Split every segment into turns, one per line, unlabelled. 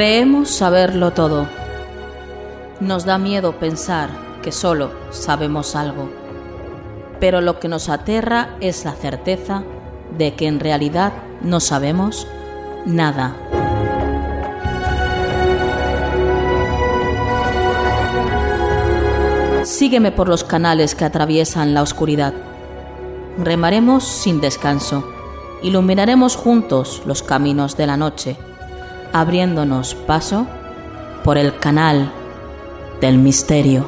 Creemos saberlo todo. Nos da miedo pensar que solo sabemos algo. Pero lo que nos aterra es la certeza de que en realidad no sabemos nada. Sígueme por los canales que atraviesan la oscuridad. Remaremos sin descanso. Iluminaremos juntos los caminos de la noche, abriéndonos paso por el canal del misterio.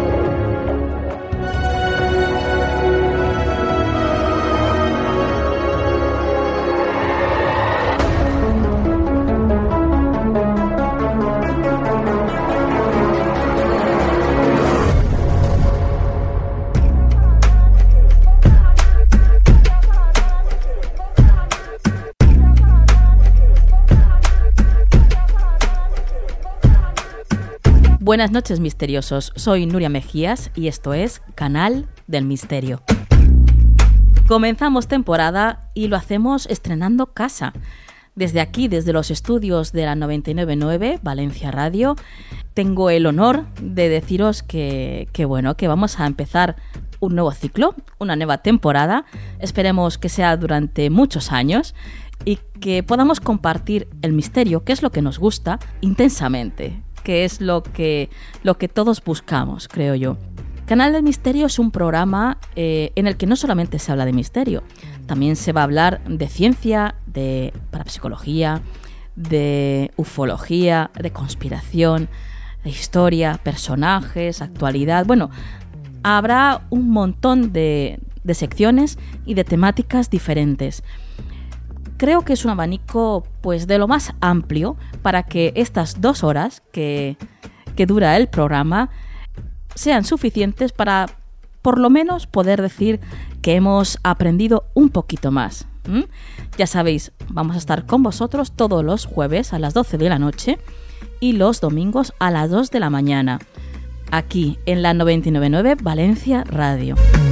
Buenas noches, misteriosos. Soy Nuria Mejías y esto es Canal del Misterio. Comenzamos temporada y lo hacemos estrenando casa. Desde aquí, desde los estudios de la 99.9 Valencia Radio, tengo el honor de deciros que vamos a empezar un nuevo ciclo, una nueva temporada. Esperemos que sea durante muchos años y que podamos compartir el misterio, que es lo que nos gusta, intensamente, que es lo que todos buscamos, creo yo. Canal del Misterio es un programa en el que no solamente se habla de misterio, también se va a hablar de ciencia, de parapsicología, de ufología, de conspiración, de historia, personajes, actualidad. Bueno, habrá un montón de secciones y de temáticas diferentes. Creo que es un abanico pues de lo más amplio para que estas 2 horas que dura el programa sean suficientes para por lo menos poder decir que hemos aprendido un poquito más. Ya sabéis, vamos a estar con vosotros todos los jueves a las 12 de la noche y los domingos a las 2 de la mañana, aquí en la 99.9 Valencia Radio.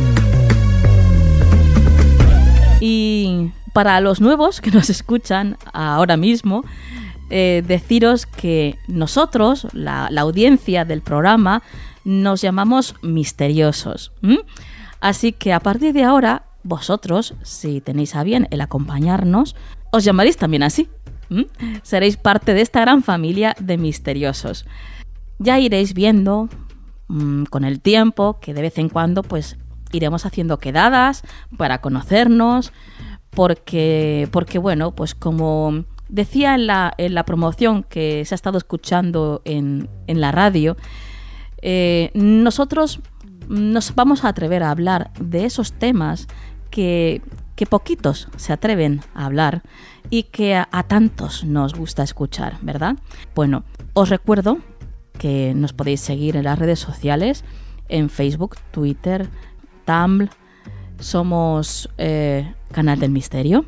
Y para los nuevos que nos escuchan ahora mismo, deciros que nosotros, la audiencia del programa, nos llamamos misteriosos. Así que a partir de ahora, vosotros, si tenéis a bien el acompañarnos, os llamaréis también así. Seréis parte de esta gran familia de misteriosos. Ya iréis viendo con el tiempo que de vez en cuando pues iremos haciendo quedadas para conocernos, porque bueno, pues como decía en la promoción que se ha estado escuchando en la radio, nosotros nos vamos a atrever a hablar de esos temas que poquitos se atreven a hablar y que a tantos nos gusta escuchar, ¿verdad? Bueno, os recuerdo que nos podéis seguir en las redes sociales, en Facebook, Twitter, Tumblr. Somos Canal del Misterio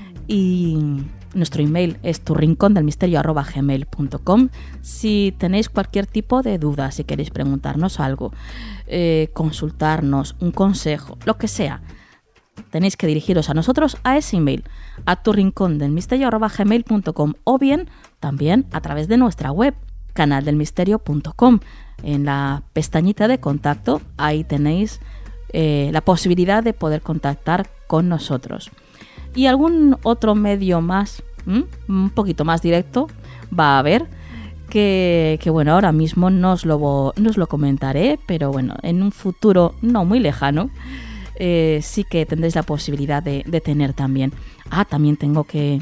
y nuestro email es turrincondelmisterio@gmail.com. Si tenéis cualquier tipo de duda, si queréis preguntarnos algo, consultarnos, un consejo, lo que sea, tenéis que dirigiros a nosotros a ese email, a turrincondelmisterio@gmail.com, o bien también a través de nuestra web, canaldelmisterio.com. En la pestañita de contacto, ahí tenéis la posibilidad de poder contactar con nosotros. Y algún otro medio más, un poquito más directo, va a haber que bueno, ahora mismo no os lo comentaré, pero bueno, en un futuro no muy lejano sí que tendréis la posibilidad de tener también. También tengo que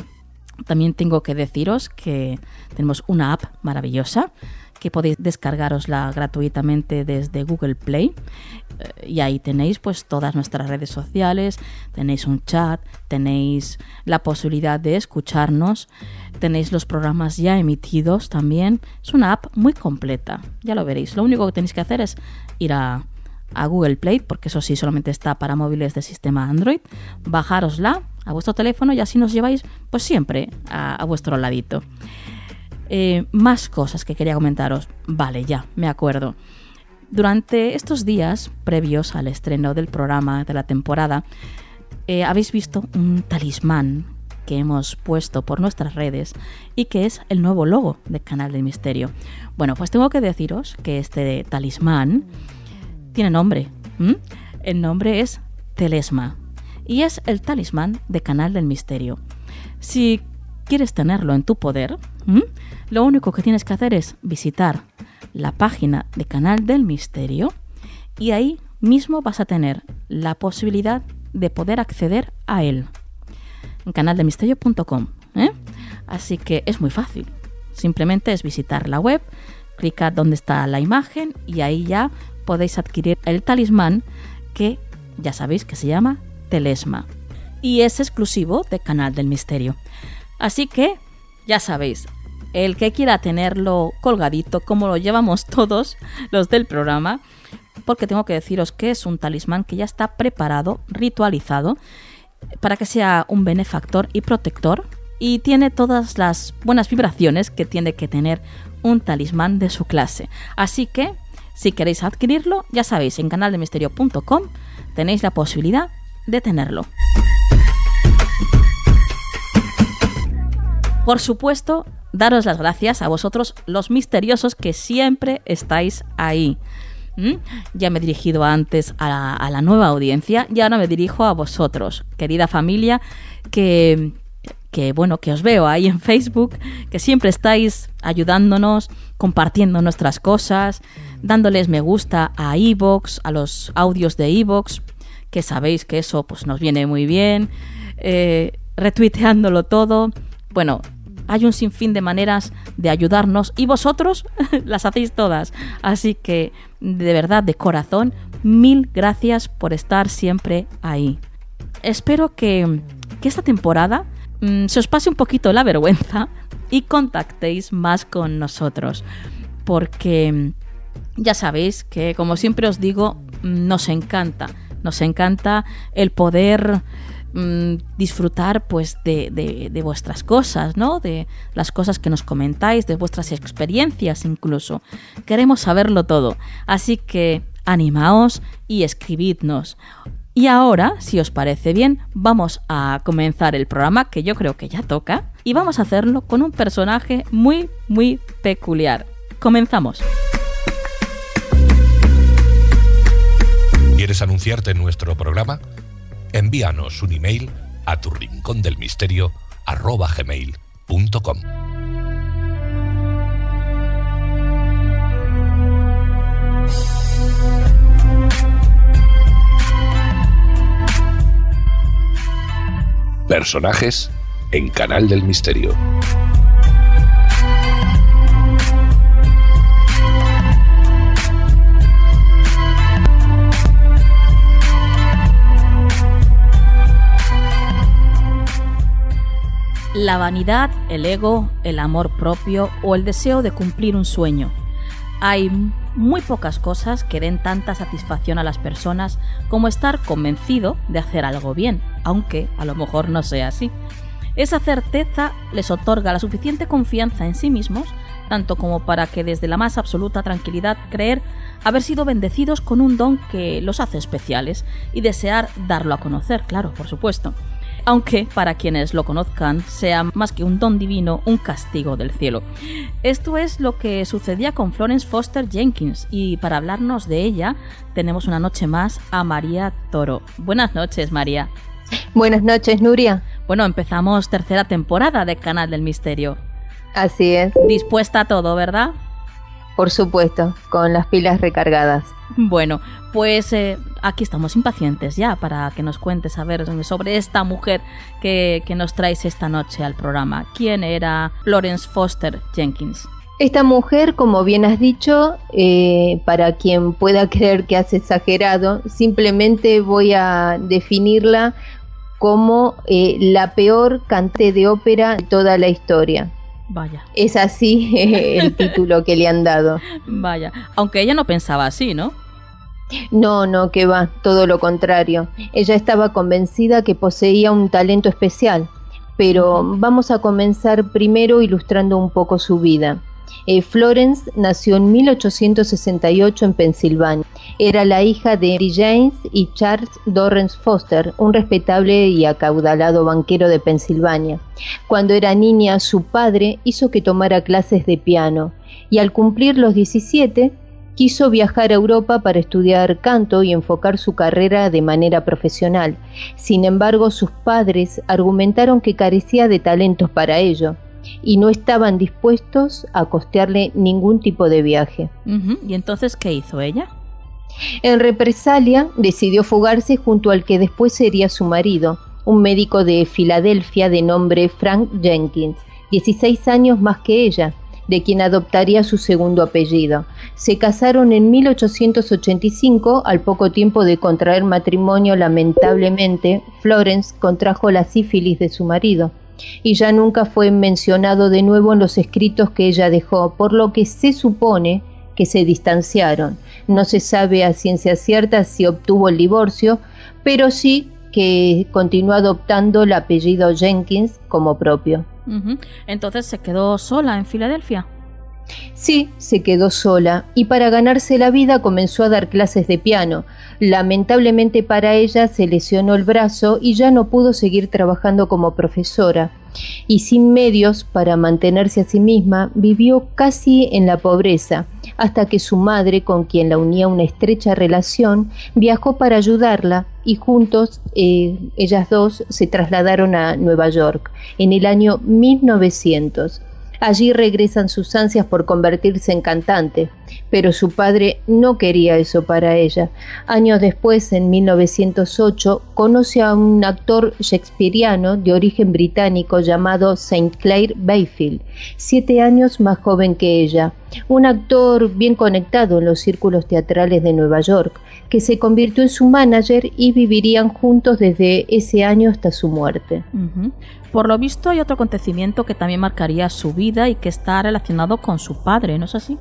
deciros que tenemos una app maravillosa que podéis descargarosla gratuitamente desde Google Play, y ahí tenéis pues todas nuestras redes sociales, tenéis un chat, tenéis la posibilidad de escucharnos, tenéis los programas ya emitidos también. Es una app muy completa, ya lo veréis. Lo único que tenéis que hacer es ir a Google Play, porque eso sí solamente está para móviles de sistema Android, bajárosla a vuestro teléfono y así nos lleváis pues siempre a vuestro ladito. Más cosas que quería comentaros. Vale, ya, me acuerdo. Durante estos días previos al estreno del programa de la temporada, habéis visto un talismán que hemos puesto por nuestras redes y que es el nuevo logo de Canal del Misterio. Bueno, pues tengo que deciros que este talismán tiene nombre. El nombre es Telesma y es el talismán de Canal del Misterio. Si quieres tenerlo en tu poder, lo único que tienes que hacer es visitar la página de Canal del Misterio y ahí mismo vas a tener la posibilidad de poder acceder a él en canaldelmisterio.com. Así que es muy fácil. Simplemente es visitar la web, clicar donde está la imagen y ahí ya podéis adquirir el talismán que ya sabéis que se llama Telesma y es exclusivo de Canal del Misterio. Así que ya sabéis, el que quiera tenerlo colgadito como lo llevamos todos los del programa, porque tengo que deciros que es un talismán que ya está preparado, ritualizado, para que sea un benefactor y protector y tiene todas las buenas vibraciones que tiene que tener un talismán de su clase. Así que, si queréis adquirirlo, ya sabéis, en canaldelmisterio.com tenéis la posibilidad de tenerlo. Por supuesto, daros las gracias a vosotros, los misteriosos que siempre estáis ahí. Ya me he dirigido antes a la nueva audiencia y ahora me dirijo a vosotros, querida familia, que os veo ahí en Facebook, que siempre estáis ayudándonos, compartiendo nuestras cosas, dándoles me gusta a iVoox, a los audios de iVoox, que sabéis que eso pues nos viene muy bien, retuiteándolo todo. Bueno, hay un sinfín de maneras de ayudarnos y vosotros las hacéis todas. Así que, de verdad, de corazón, mil gracias por estar siempre ahí. Espero que esta temporada se os pase un poquito la vergüenza y contactéis más con nosotros. Porque ya sabéis que, como siempre os digo, nos encanta el poder disfrutar pues de vuestras cosas, ¿no? De las cosas que nos comentáis, de vuestras experiencias incluso. Queremos saberlo todo, así que animaos y escribidnos. Y ahora, si os parece bien, vamos a comenzar el programa, que yo creo que ya toca, y vamos a hacerlo con un personaje muy, muy peculiar. Comenzamos.
¿Quieres anunciarte en nuestro programa? Envíanos un email a turrincondelmisterio@gmail.com. Personajes en Canal del Misterio.
La vanidad, el ego, el amor propio o el deseo de cumplir un sueño. Hay muy pocas cosas que den tanta satisfacción a las personas como estar convencido de hacer algo bien, aunque a lo mejor no sea así. Esa certeza les otorga la suficiente confianza en sí mismos, tanto como para que desde la más absoluta tranquilidad creer haber sido bendecidos con un don que los hace especiales y desear darlo a conocer, claro, por supuesto. Aunque para quienes lo conozcan sea más que un don divino, un castigo del cielo. Esto es lo que sucedía con Florence Foster Jenkins y para hablarnos de ella tenemos una noche más a María Toro. Buenas noches, María.
Buenas noches, Nuria.
Bueno, empezamos tercera temporada de Canal del Misterio.
Así es.
Dispuesta a todo, ¿verdad?
Por supuesto, con las pilas recargadas.
Bueno, pues aquí estamos impacientes ya para que nos cuentes a ver sobre esta mujer que nos traes esta noche al programa. ¿Quién era Florence Foster Jenkins?
Esta mujer, como bien has dicho, para quien pueda creer que has exagerado, simplemente voy a definirla como la peor cantante de ópera de toda la historia.
Vaya.
Es así el título que le han dado.
Vaya, aunque ella no pensaba así, ¿no?
No, que va, todo lo contrario. Ella estaba convencida que poseía un talento especial, pero vamos a comenzar primero ilustrando un poco su vida. Florence nació en 1868 en Pensilvania. Era la hija de Mary James y Charles Dorrance Foster, un respetable y acaudalado banquero de Pensilvania. Cuando era niña, su padre hizo que tomara clases de piano y al cumplir los 17, quiso viajar a Europa para estudiar canto y enfocar su carrera de manera profesional. Sin embargo, sus padres argumentaron que carecía de talentos para ello y no estaban dispuestos a costearle ningún tipo de viaje.
¿Y entonces qué hizo ella?
En represalia, decidió fugarse junto al que después sería su marido, un médico de Filadelfia de nombre Frank Jenkins, 16 años más que ella, de quien adoptaría su segundo apellido. Se casaron en 1885, al poco tiempo de contraer matrimonio. Lamentablemente, Florence contrajo la sífilis de su marido y ya nunca fue mencionado de nuevo en los escritos que ella dejó, por lo que se supone que se distanciaron. No se sabe a ciencia cierta si obtuvo el divorcio, pero sí que continuó adoptando el apellido Jenkins como propio.
Entonces se quedó sola en Filadelfia.
Sí, se quedó sola y para ganarse la vida comenzó a dar clases de piano. Lamentablemente para ella se lesionó el brazo y ya no pudo seguir trabajando como profesora. Y sin medios para mantenerse a sí misma, vivió casi en la pobreza, hasta que su madre, con quien la unía una estrecha relación, viajó para ayudarla y juntos, ellas dos, se trasladaron a Nueva York en el año 1900. Allí regresan sus ansias por convertirse en cantante, pero su padre no quería eso para ella. Años después, en 1908, conoce a un actor shakespeariano de origen británico llamado St. Clair Bayfield, 7 años más joven que ella, un actor bien conectado en los círculos teatrales de Nueva York, que se convirtió en su manager y vivirían juntos desde ese año hasta su muerte.
Por lo visto hay otro acontecimiento que también marcaría su vida y que está relacionado con su padre, ¿no es así?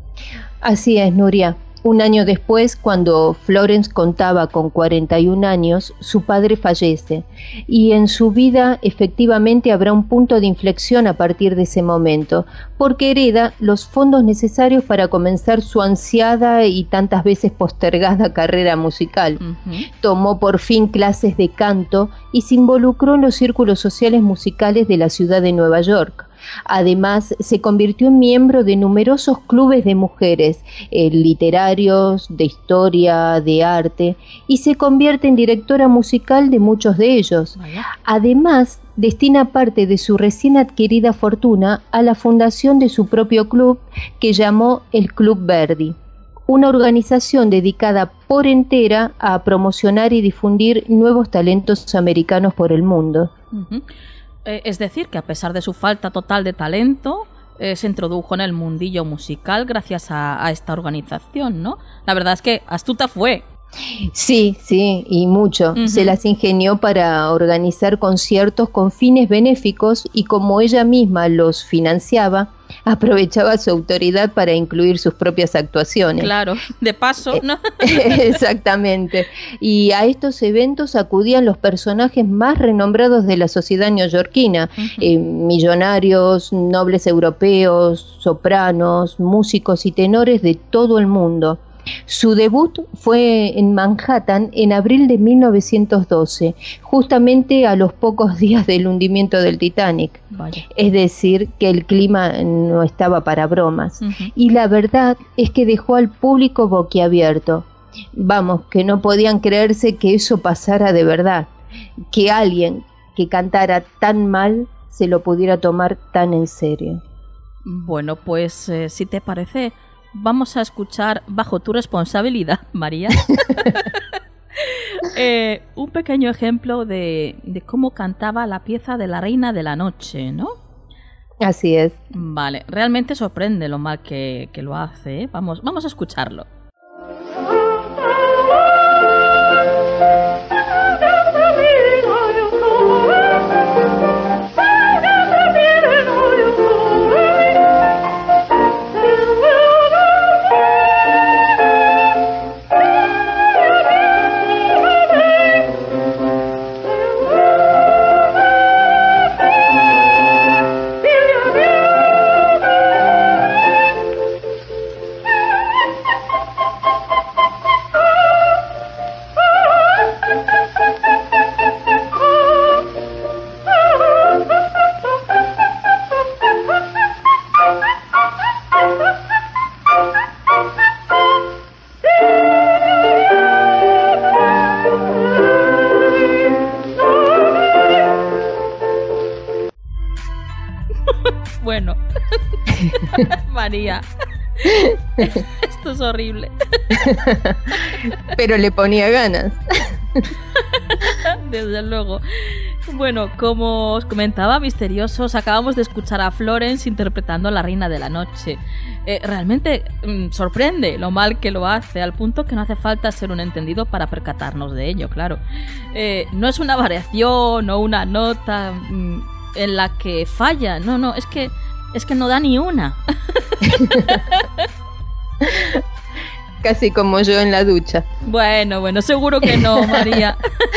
Así es, Nuria. Un año después, cuando Florence contaba con 41 años, su padre fallece y en su vida efectivamente habrá un punto de inflexión a partir de ese momento, porque hereda los fondos necesarios para comenzar su ansiada y tantas veces postergada carrera musical. Tomó por fin clases de canto y se involucró en los círculos sociales musicales de la ciudad de Nueva York. Además, se convirtió en miembro de numerosos clubes de mujeres, literarios, de historia, de arte, y se convierte en directora musical de muchos de ellos. Además, destina parte de su recién adquirida fortuna a la fundación de su propio club, que llamó el Club Verdi, una organización dedicada por entera a promocionar y difundir nuevos talentos americanos por el mundo.
Es decir, que a pesar de su falta total de talento, se introdujo en el mundillo musical gracias a esta organización, ¿no? La verdad es que astuta fue.
Sí, y mucho. Se las ingenió para organizar conciertos con fines benéficos y como ella misma los financiaba, aprovechaba su autoridad para incluir sus propias actuaciones.
Claro, de paso, ¿no?
Exactamente. Y a estos eventos acudían los personajes más renombrados de la sociedad neoyorquina, millonarios, nobles europeos, sopranos, músicos y tenores de todo el mundo. Su debut fue en Manhattan en abril de 1912, justamente a los pocos días del hundimiento del Titanic.
Vaya.
Es decir, que el clima no estaba para bromas. Y la verdad es que dejó al público boquiabierto. Vamos, que no podían creerse que eso pasara de verdad, que alguien que cantara tan mal se lo pudiera tomar tan en serio.
Bueno, pues si te parece, vamos a escuchar bajo tu responsabilidad, María, un pequeño ejemplo de cómo cantaba la pieza de La Reina de la Noche, ¿no?
Así es.
Vale, realmente sorprende lo mal que lo hace, ¿eh? Vamos a escucharlo. Bueno, María, esto es horrible.
Pero le ponía ganas.
Desde luego. Bueno, como os comentaba, misteriosos, acabamos de escuchar a Florence interpretando a la Reina de la Noche. Realmente sorprende lo mal que lo hace, al punto que no hace falta ser un entendido para percatarnos de ello, claro. No es una variación o una nota en la que falla, no, es que no da ni una.
Casi como yo en la ducha.
Bueno, seguro que no, María.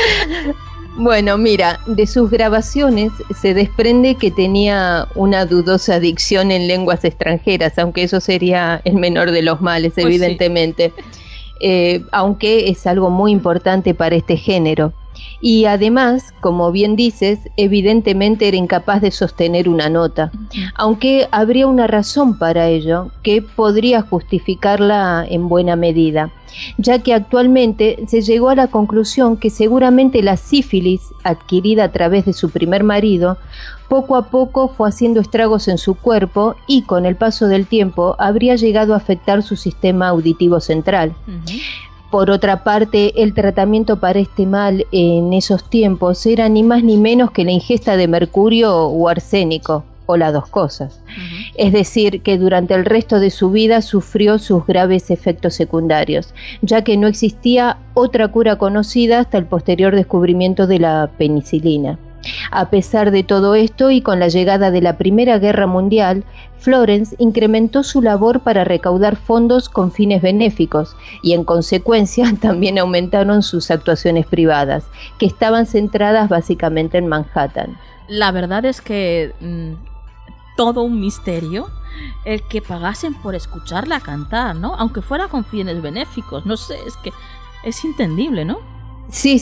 Bueno, mira, de sus grabaciones se desprende que tenía una dudosa dicción en lenguas extranjeras, aunque eso sería el menor de los males, pues evidentemente. Sí. Aunque es algo muy importante para este género. Y además, como bien dices, evidentemente era incapaz de sostener una nota, aunque habría una razón para ello que podría justificarla en buena medida, ya que actualmente se llegó a la conclusión que seguramente la sífilis adquirida a través de su primer marido poco a poco fue haciendo estragos en su cuerpo y con el paso del tiempo habría llegado a afectar su sistema auditivo central. Por otra parte, el tratamiento para este mal en esos tiempos era ni más ni menos que la ingesta de mercurio o arsénico, o las dos cosas. Es decir, que durante el resto de su vida sufrió sus graves efectos secundarios, ya que no existía otra cura conocida hasta el posterior descubrimiento de la penicilina. A pesar de todo esto y con la llegada de la Primera Guerra Mundial, Florence incrementó su labor para recaudar fondos con fines benéficos y en consecuencia también aumentaron sus actuaciones privadas, que estaban centradas básicamente en Manhattan.
La verdad es que todo un misterio el que pagasen por escucharla cantar, ¿no? Aunque fuera con fines benéficos, no sé, es que es entendible, ¿no?
Sí,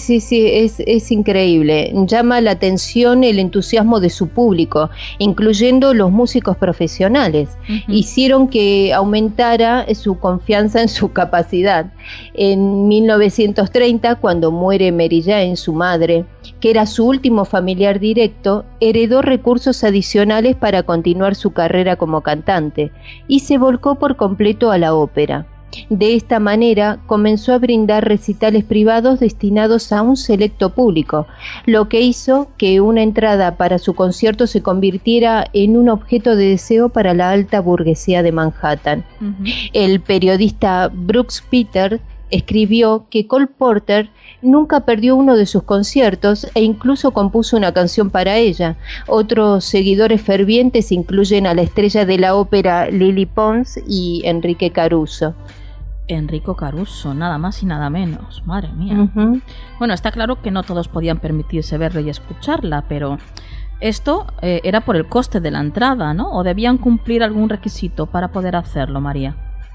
es increíble. Llama la atención el entusiasmo de su público, incluyendo los músicos profesionales. Hicieron que aumentara su confianza en su capacidad. En 1930, cuando muere Mary Jane, su madre, que era su último familiar directo, heredó recursos adicionales para continuar su carrera como cantante y se volcó por completo a la ópera. De esta manera comenzó a brindar recitales privados destinados a un selecto público, lo que hizo que una entrada para su concierto se convirtiera en un objeto de deseo para la alta burguesía de Manhattan. El periodista Brooks Peters escribió que Cole Porter nunca perdió uno de sus conciertos e incluso compuso una canción para ella. Otros seguidores fervientes incluyen a la estrella de la ópera Lily Pons y Enrique Caruso.
Enrico Caruso, nada más y nada menos, madre mía. Bueno, está claro que no todos podían permitirse verla y escucharla, pero esto era por el coste de la entrada, ¿no? ¿O debían cumplir algún requisito para poder hacerlo, María?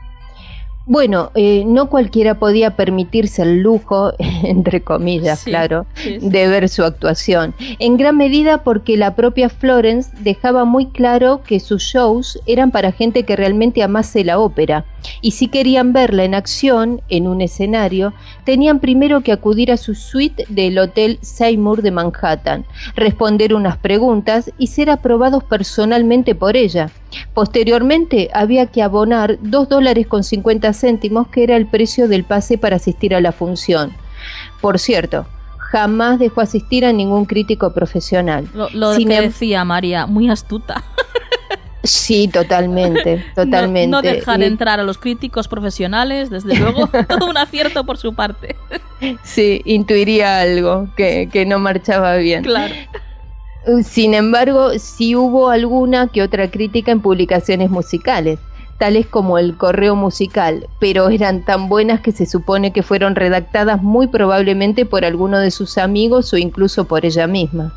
Bueno, no cualquiera podía permitirse el lujo, entre comillas, claro, de ver su actuación. En gran medida porque la propia Florence dejaba muy claro que sus shows eran para gente que realmente amase la ópera. Y si querían verla en acción, en un escenario, tenían primero que acudir a su suite del Hotel Seymour de Manhattan, responder unas preguntas y ser aprobados personalmente por ella. Posteriormente había que abonar $2.50, que era el precio del pase para asistir a la función. Por cierto, jamás dejó asistir a ningún crítico profesional.
Lo que decía María, muy astuta.
Sí, totalmente.
No dejar entrar a los críticos profesionales, desde luego, todo un acierto por su parte.
Sí, intuiría algo que no marchaba bien.
Claro.
Sin embargo, sí hubo alguna que otra crítica en publicaciones musicales, tales como El Correo Musical, pero eran tan buenas que se supone que fueron redactadas muy probablemente por alguno de sus amigos o incluso por ella misma.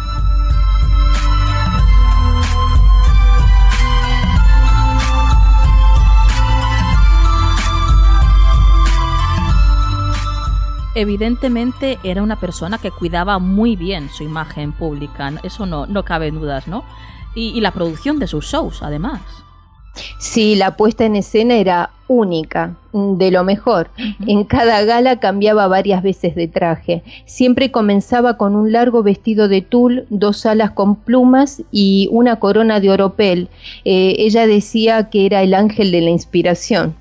Evidentemente era una persona que cuidaba muy bien su imagen pública, eso no cabe dudas, ¿no? Y la producción de sus shows, además.
Sí, la puesta en escena era única, de lo mejor. En cada gala cambiaba varias veces de traje. Siempre comenzaba con un largo vestido de tul, 2 alas con plumas y una corona de oropel. Ella decía que era el ángel de la inspiración.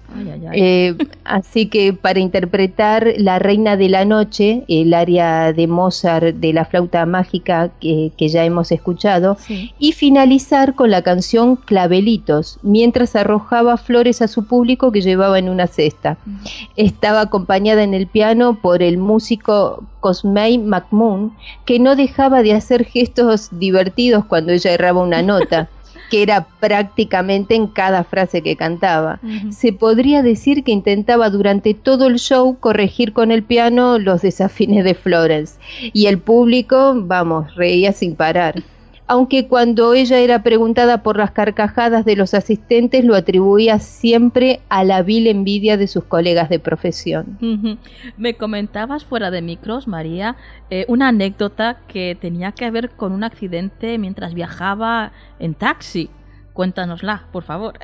Así que para interpretar La Reina de la Noche, el aria de Mozart de la flauta mágica que ya hemos escuchado, sí, y finalizar con la canción Clavelitos, mientras arrojaba flores a su público que llevaba en una cesta. Estaba acompañada en el piano por el músico Cosmay McMahon, que no dejaba de hacer gestos divertidos cuando ella erraba una nota, que era prácticamente en cada frase que cantaba. Se podría decir que intentaba durante todo el show corregir con el piano los desafines de Florence, y el público, vamos, reía sin parar. Aunque cuando ella era preguntada por las carcajadas de los asistentes, lo atribuía siempre a la vil envidia de sus colegas de profesión.
Me comentabas fuera de micros, María, una anécdota que tenía que ver con un accidente mientras viajaba en taxi. Cuéntanosla, por favor.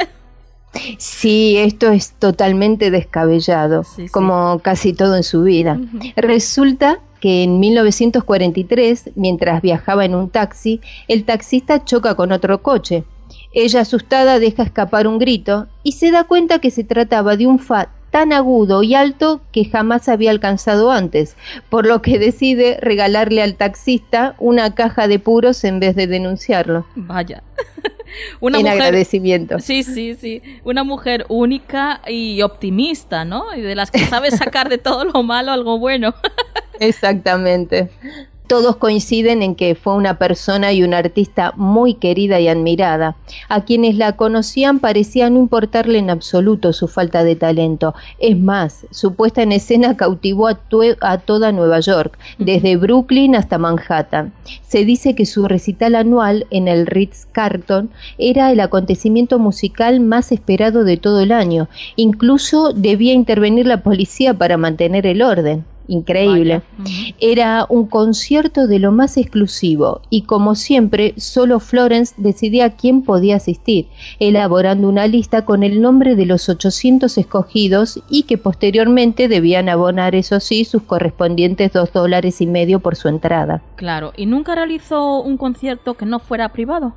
Sí, esto es totalmente descabellado, sí, como casi todo en su vida. Resulta que en 1943, mientras viajaba en un taxi, el taxista choca con otro coche. Ella, asustada, deja escapar un grito y se da cuenta que se trataba de un fa tan agudo y alto que jamás había alcanzado antes, por lo que decide regalarle al taxista una caja de puros en vez de denunciarlo.
Vaya.
Una mujer, agradecimiento.
Sí. Una mujer única y optimista, ¿no? Y de las que sabe sacar de todo lo malo algo bueno.
Exactamente. Todos coinciden en que fue una persona y una artista muy querida y admirada. A quienes la conocían parecía no importarle en absoluto su falta de talento. Es más, su puesta en escena cautivó a toda Nueva York, desde Brooklyn hasta Manhattan. Se dice que su recital anual en el Ritz-Carlton era el acontecimiento musical más esperado de todo el año. Incluso debía intervenir la policía para mantener el orden. Increíble. Era un concierto de lo más exclusivo y, como siempre, solo Florence decidía quién podía asistir, elaborando una lista con el nombre de los 800 escogidos y que posteriormente debían abonar, eso sí, sus correspondientes $2.50 por su entrada.
Claro, ¿y nunca realizó un concierto que no fuera privado?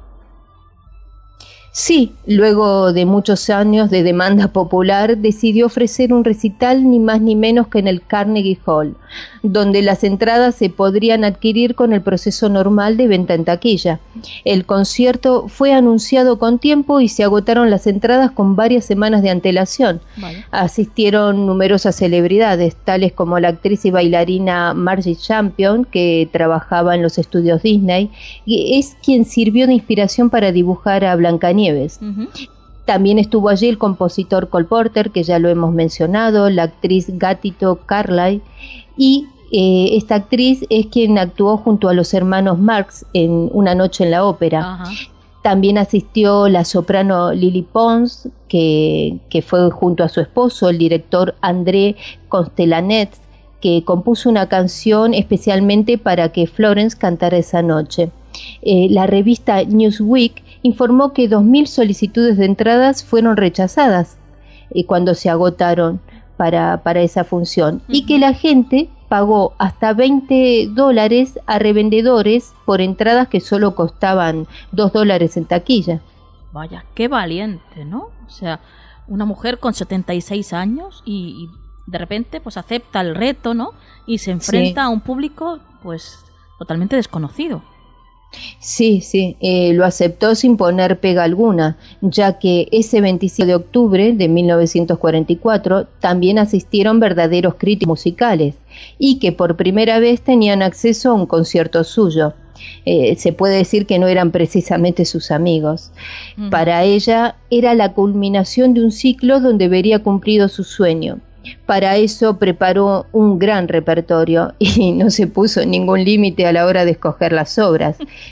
Sí, luego de muchos años de demanda popular, decidió ofrecer un recital ni más ni menos que en el Carnegie Hall, donde las entradas se podrían adquirir con el proceso normal de venta en taquilla. El concierto fue anunciado con tiempo y se agotaron las entradas con varias semanas de antelación. Vale. Asistieron numerosas celebridades, tales como la actriz y bailarina Margie Champion, que trabajaba en los estudios Disney, y es quien sirvió de inspiración para dibujar a Blancanieves. También estuvo allí el compositor Cole Porter, que ya lo hemos mencionado, la actriz Gatito Carlyle, y esta actriz es quien actuó junto a los hermanos Marx en Una noche en la ópera. También asistió la soprano Lily Pons, que fue junto a su esposo, el director André Constellanet, que compuso una canción especialmente para que Florence cantara esa noche. La revista Newsweek informó que 2.000 solicitudes de entradas fueron rechazadas cuando se agotaron para esa función, y que la gente pagó hasta $20 a revendedores por entradas que solo costaban $2 en taquilla.
Vaya, qué valiente, ¿no? O sea, una mujer con 76 años y de repente pues acepta el reto, ¿no? Y se enfrenta a un público pues totalmente desconocido.
Sí, lo aceptó sin poner pega alguna, ya que ese 25 de octubre de 1944 también asistieron verdaderos críticos musicales y que por primera vez tenían acceso a un concierto suyo. Se puede decir que no eran precisamente sus amigos. Para ella era la culminación de un ciclo donde vería cumplido su sueño. Para eso preparó un gran repertorio y no se puso ningún límite a la hora de escoger las obras,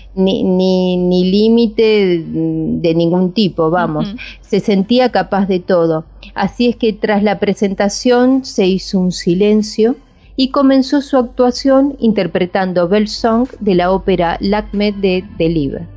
ni límite de ningún tipo, vamos. Se sentía capaz de todo. Así es que tras la presentación se hizo un silencio y comenzó su actuación interpretando Bell Song de la ópera L'Acme de Delibes.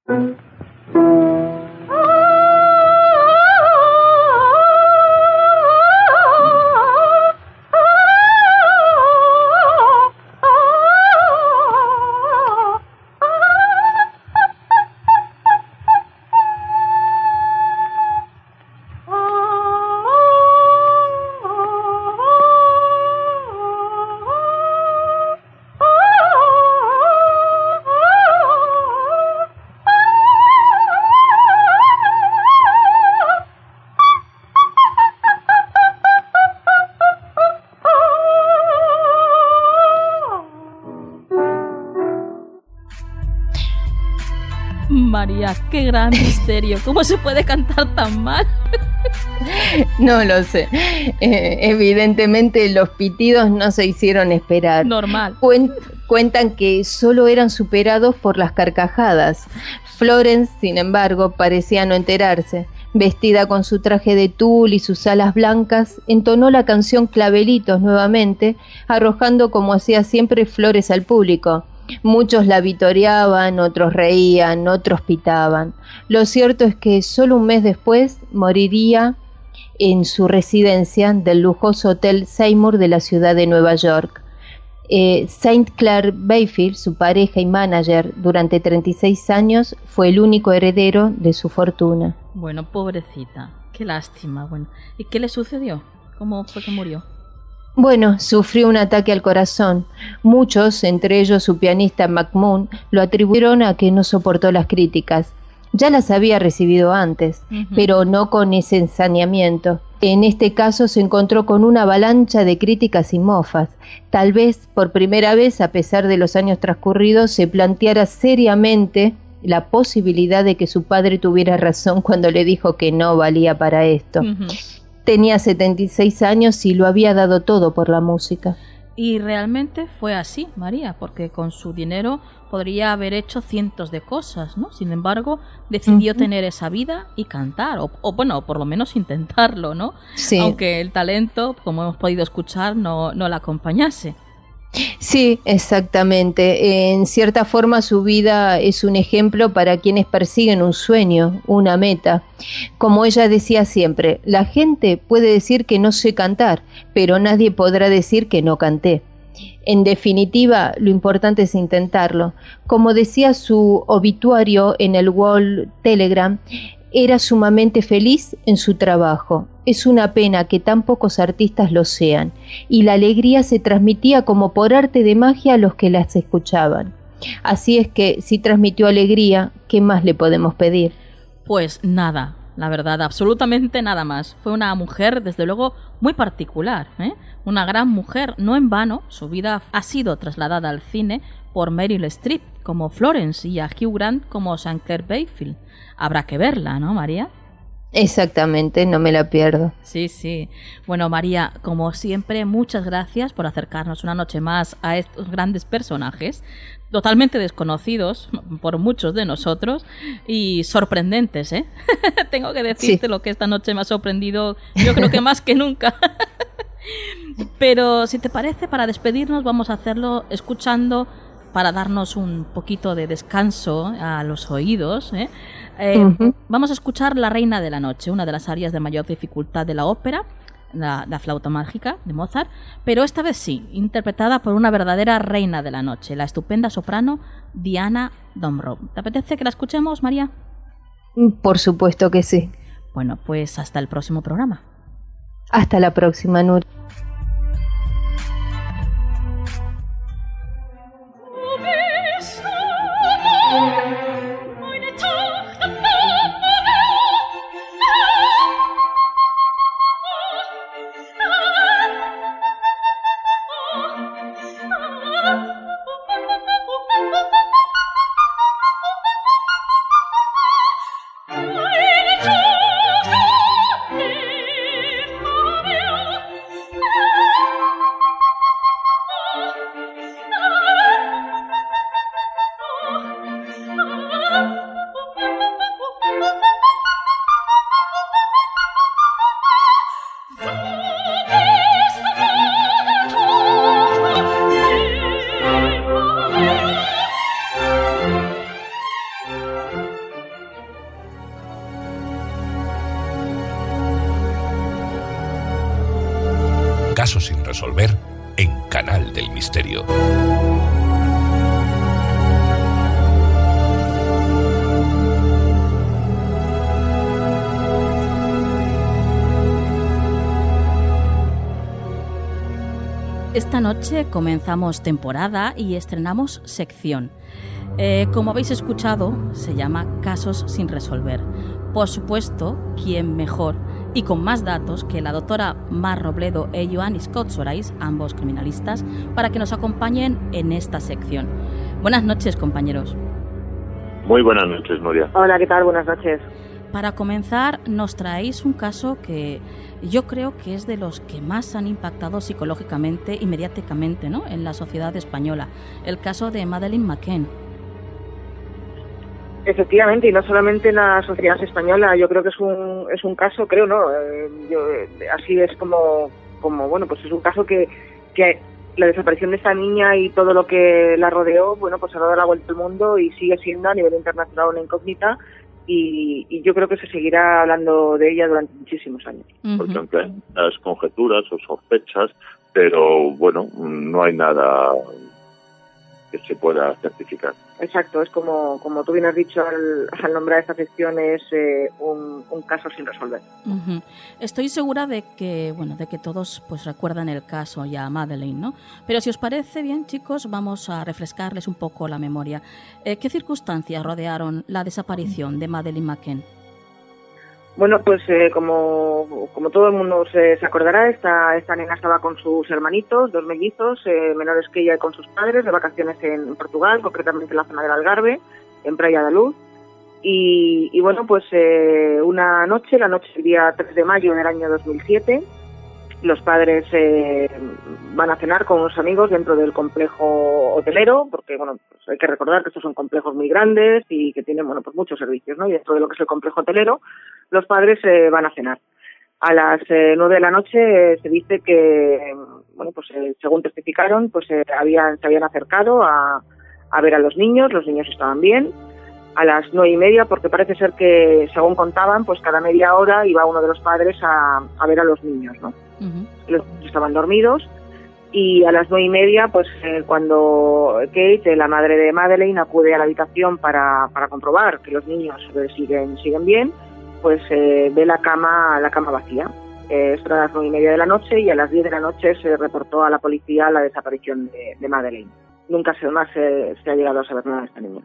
María, qué gran misterio. ¿Cómo se puede cantar tan mal?
No lo sé. Evidentemente los pitidos no se hicieron esperar.
Normal.
Cuentan que solo eran superados por las carcajadas. Florence, sin embargo, parecía no enterarse. Vestida con su traje de tul y sus alas blancas, entonó la canción Clavelitos nuevamente, arrojando como hacía siempre flores al público. Muchos la vitoreaban, otros reían, otros pitaban. Lo cierto es que solo un mes después moriría en su residencia del lujoso Hotel Seymour de la ciudad de Nueva York. Saint Clair Bayfield, su pareja y manager durante 36 años, fue el único heredero de su fortuna.
Bueno, pobrecita, qué lástima. Bueno, ¿y qué le sucedió? ¿Cómo fue que murió?
Bueno, sufrió un ataque al corazón. Muchos, entre ellos su pianista McMoon, lo atribuyeron a que no soportó las críticas. Ya las había recibido antes, pero no con ese ensañamiento. En este caso se encontró con una avalancha de críticas y mofas. Tal vez, por primera vez, a pesar de los años transcurridos, se planteara seriamente la posibilidad de que su padre tuviera razón cuando le dijo que no valía para esto. Tenía 76 años y lo había dado todo por la música.
Y realmente fue así, María, porque con su dinero podría haber hecho cientos de cosas, ¿no? Sin embargo, decidió tener esa vida y cantar, o bueno, por lo menos intentarlo, ¿no?
Sí.
Aunque el talento, como hemos podido escuchar, no la acompañase.
Sí, exactamente. En cierta forma su vida es un ejemplo para quienes persiguen un sueño, una meta. Como ella decía siempre, la gente puede decir que no sé cantar, pero nadie podrá decir que no canté. En definitiva, lo importante es intentarlo. Como decía su obituario en el Wall Telegram, era sumamente feliz en su trabajo. Es una pena que tan pocos artistas lo sean, y la alegría se transmitía como por arte de magia a los que las escuchaban. Así es que, si transmitió alegría, ¿qué más le podemos pedir?
Pues nada, la verdad, absolutamente nada más. Fue una mujer, desde luego, muy particular, ¿eh? Una gran mujer, no en vano, su vida ha sido trasladada al cine por Meryl Streep como Florence y a Hugh Grant como St. Clair Bayfield. Habrá que verla, ¿no, María?
Exactamente, no me la pierdo.
Sí, sí. Bueno, María, como siempre, muchas gracias por acercarnos una noche más a estos grandes personajes, totalmente desconocidos por muchos de nosotros y sorprendentes, ¿eh? Tengo que decirte lo que esta noche me ha sorprendido, yo creo que más que nunca. Pero si te parece, para despedirnos vamos a hacerlo escuchando, para darnos un poquito de descanso a los oídos, ¿eh? Vamos a escuchar La Reina de la Noche, una de las arias de mayor dificultad de la ópera, la flauta mágica de Mozart, pero esta vez sí, interpretada por una verdadera reina de la noche, la estupenda soprano Diana Domrov. ¿Te apetece que la escuchemos, María?
Por supuesto que sí.
Bueno, pues hasta el próximo programa.
Hasta la próxima, Nur.
Oh
Caso sin resolver en Canal del Misterio.
Esta noche comenzamos temporada y estrenamos sección. Como habéis escuchado, se llama Casos sin resolver. Por supuesto, ¿quién mejor y con más datos que la doctora Mar Robledo e Ioannis Kotsorais, ambos criminalistas, para que nos acompañen en esta sección? Buenas noches, compañeros.
Muy buenas noches, Nuria.
Hola, ¿qué tal? Buenas noches.
Para comenzar, nos traéis un caso que yo creo que es de los que más han impactado psicológicamente y mediáticamente, ¿no?, en la sociedad española, el caso de Madeleine McCann.
Efectivamente, y no solamente en la sociedad española, yo creo que es un caso, creo, ¿no? Así es como bueno, pues es un caso que la desaparición de esta niña y todo lo que la rodeó, bueno, pues ha dado la vuelta al mundo y sigue siendo a nivel internacional una incógnita. Y yo creo que se seguirá hablando de ella durante muchísimos años.
Por ejemplo, las conjeturas o sospechas, pero bueno, no hay nada que se pueda certificar.
Exacto, es como tú bien has dicho al nombrar esta sección, es un caso sin resolver.
Uh-huh. Estoy segura de que todos pues recuerdan el caso ya a Madeleine, ¿no? Pero si os parece bien, chicos, vamos a refrescarles un poco la memoria. ¿Qué circunstancias rodearon la desaparición de Madeleine McCann?
Bueno, pues como todo el mundo se acordará, esta nena estaba con sus hermanitos, dos mellizos, menores que ella, y con sus padres, de vacaciones en Portugal, concretamente en la zona del Algarve, en Praia da Luz. Y bueno, pues una noche, la noche del día 3 de mayo del año 2007, los padres van a cenar con unos amigos dentro del complejo hotelero, porque bueno, pues hay que recordar que estos son complejos muy grandes y que tienen, bueno, pues muchos servicios, ¿no? Y dentro de lo que es el complejo hotelero, los padres van a cenar. A las 9 de la noche se dice que, bueno, pues según testificaron, pues se habían acercado a ver a los niños estaban bien. A las 9:30, porque parece ser que, según contaban, pues cada media hora iba uno de los padres a ver a los niños, ¿no? Uh-huh. Los niños estaban dormidos, y a las 9:30, pues cuando Kate, la madre de Madeleine, acude a la habitación para comprobar que los niños siguen bien, pues ve la cama vacía. Esto era a las 9:30 de la noche, y a las 10 de la noche se reportó a la policía la desaparición de Madeleine. Nunca se ha llegado a saber nada de esta niña.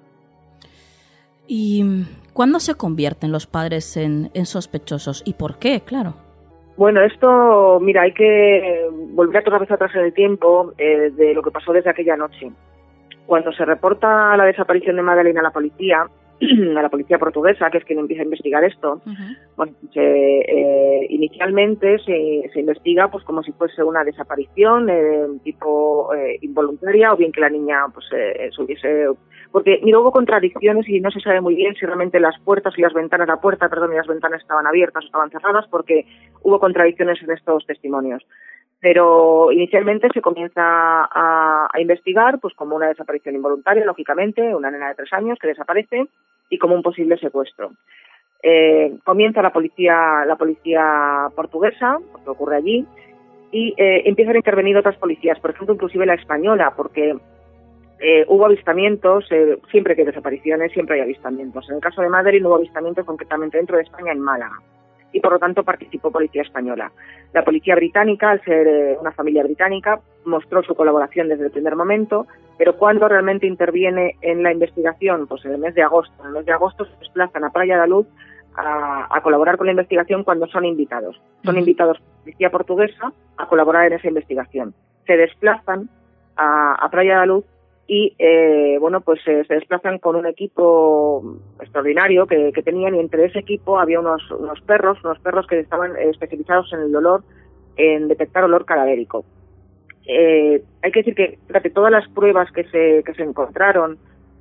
¿Y cuándo se convierten los padres en sospechosos? ¿Y por qué? Claro.
Bueno, esto, mira, hay que volver otra vez atrás en el tiempo de lo que pasó desde aquella noche. Cuando se reporta la desaparición de Madeleine a la policía portuguesa, que es quien empieza a investigar esto, uh-huh. Bueno, inicialmente se investiga pues como si fuese una desaparición tipo involuntaria, o bien que la niña pues se hubiese... Porque, mira, hubo contradicciones y no se sabe muy bien si realmente las puertas y las ventanas estaban abiertas o estaban cerradas, porque hubo contradicciones en estos testimonios. Pero inicialmente se comienza a investigar pues como una desaparición involuntaria, lógicamente, una nena de 3 años que desaparece, y como un posible secuestro. Comienza la policía portuguesa, porque ocurre allí, y empiezan a intervenir otras policías, por ejemplo, inclusive la española, porque hubo avistamientos, siempre que hay desapariciones, siempre hay avistamientos. En el caso de Madeleine hubo avistamientos concretamente dentro de España, en Málaga, y por lo tanto participó policía española. La policía británica, al ser una familia británica, mostró su colaboración desde el primer momento, pero cuando realmente interviene en la investigación, pues en el mes de agosto. En el mes de agosto se desplazan a Praia da Luz a colaborar con la investigación cuando son invitados. Son invitados por la policía portuguesa a colaborar en esa investigación. Se desplazan a Praia da Luz y bueno, pues se desplazan con un equipo extraordinario que tenían, y entre ese equipo había unos perros que estaban especializados en el olor, en detectar olor cadavérico. Hay que decir que durante todas las pruebas que se encontraron,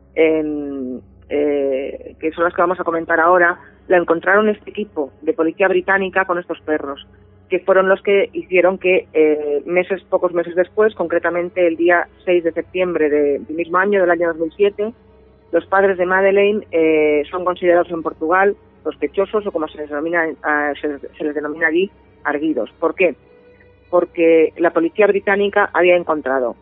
que son las que vamos a comentar ahora, la encontraron este equipo de policía británica con estos perros, que fueron los que hicieron que pocos meses después, concretamente el día 6 de septiembre del mismo año, del año 2007, los padres de Madeleine son considerados en Portugal sospechosos, o como se les denomina allí, arguidos. ¿Por qué? porque la policía británica había encontrado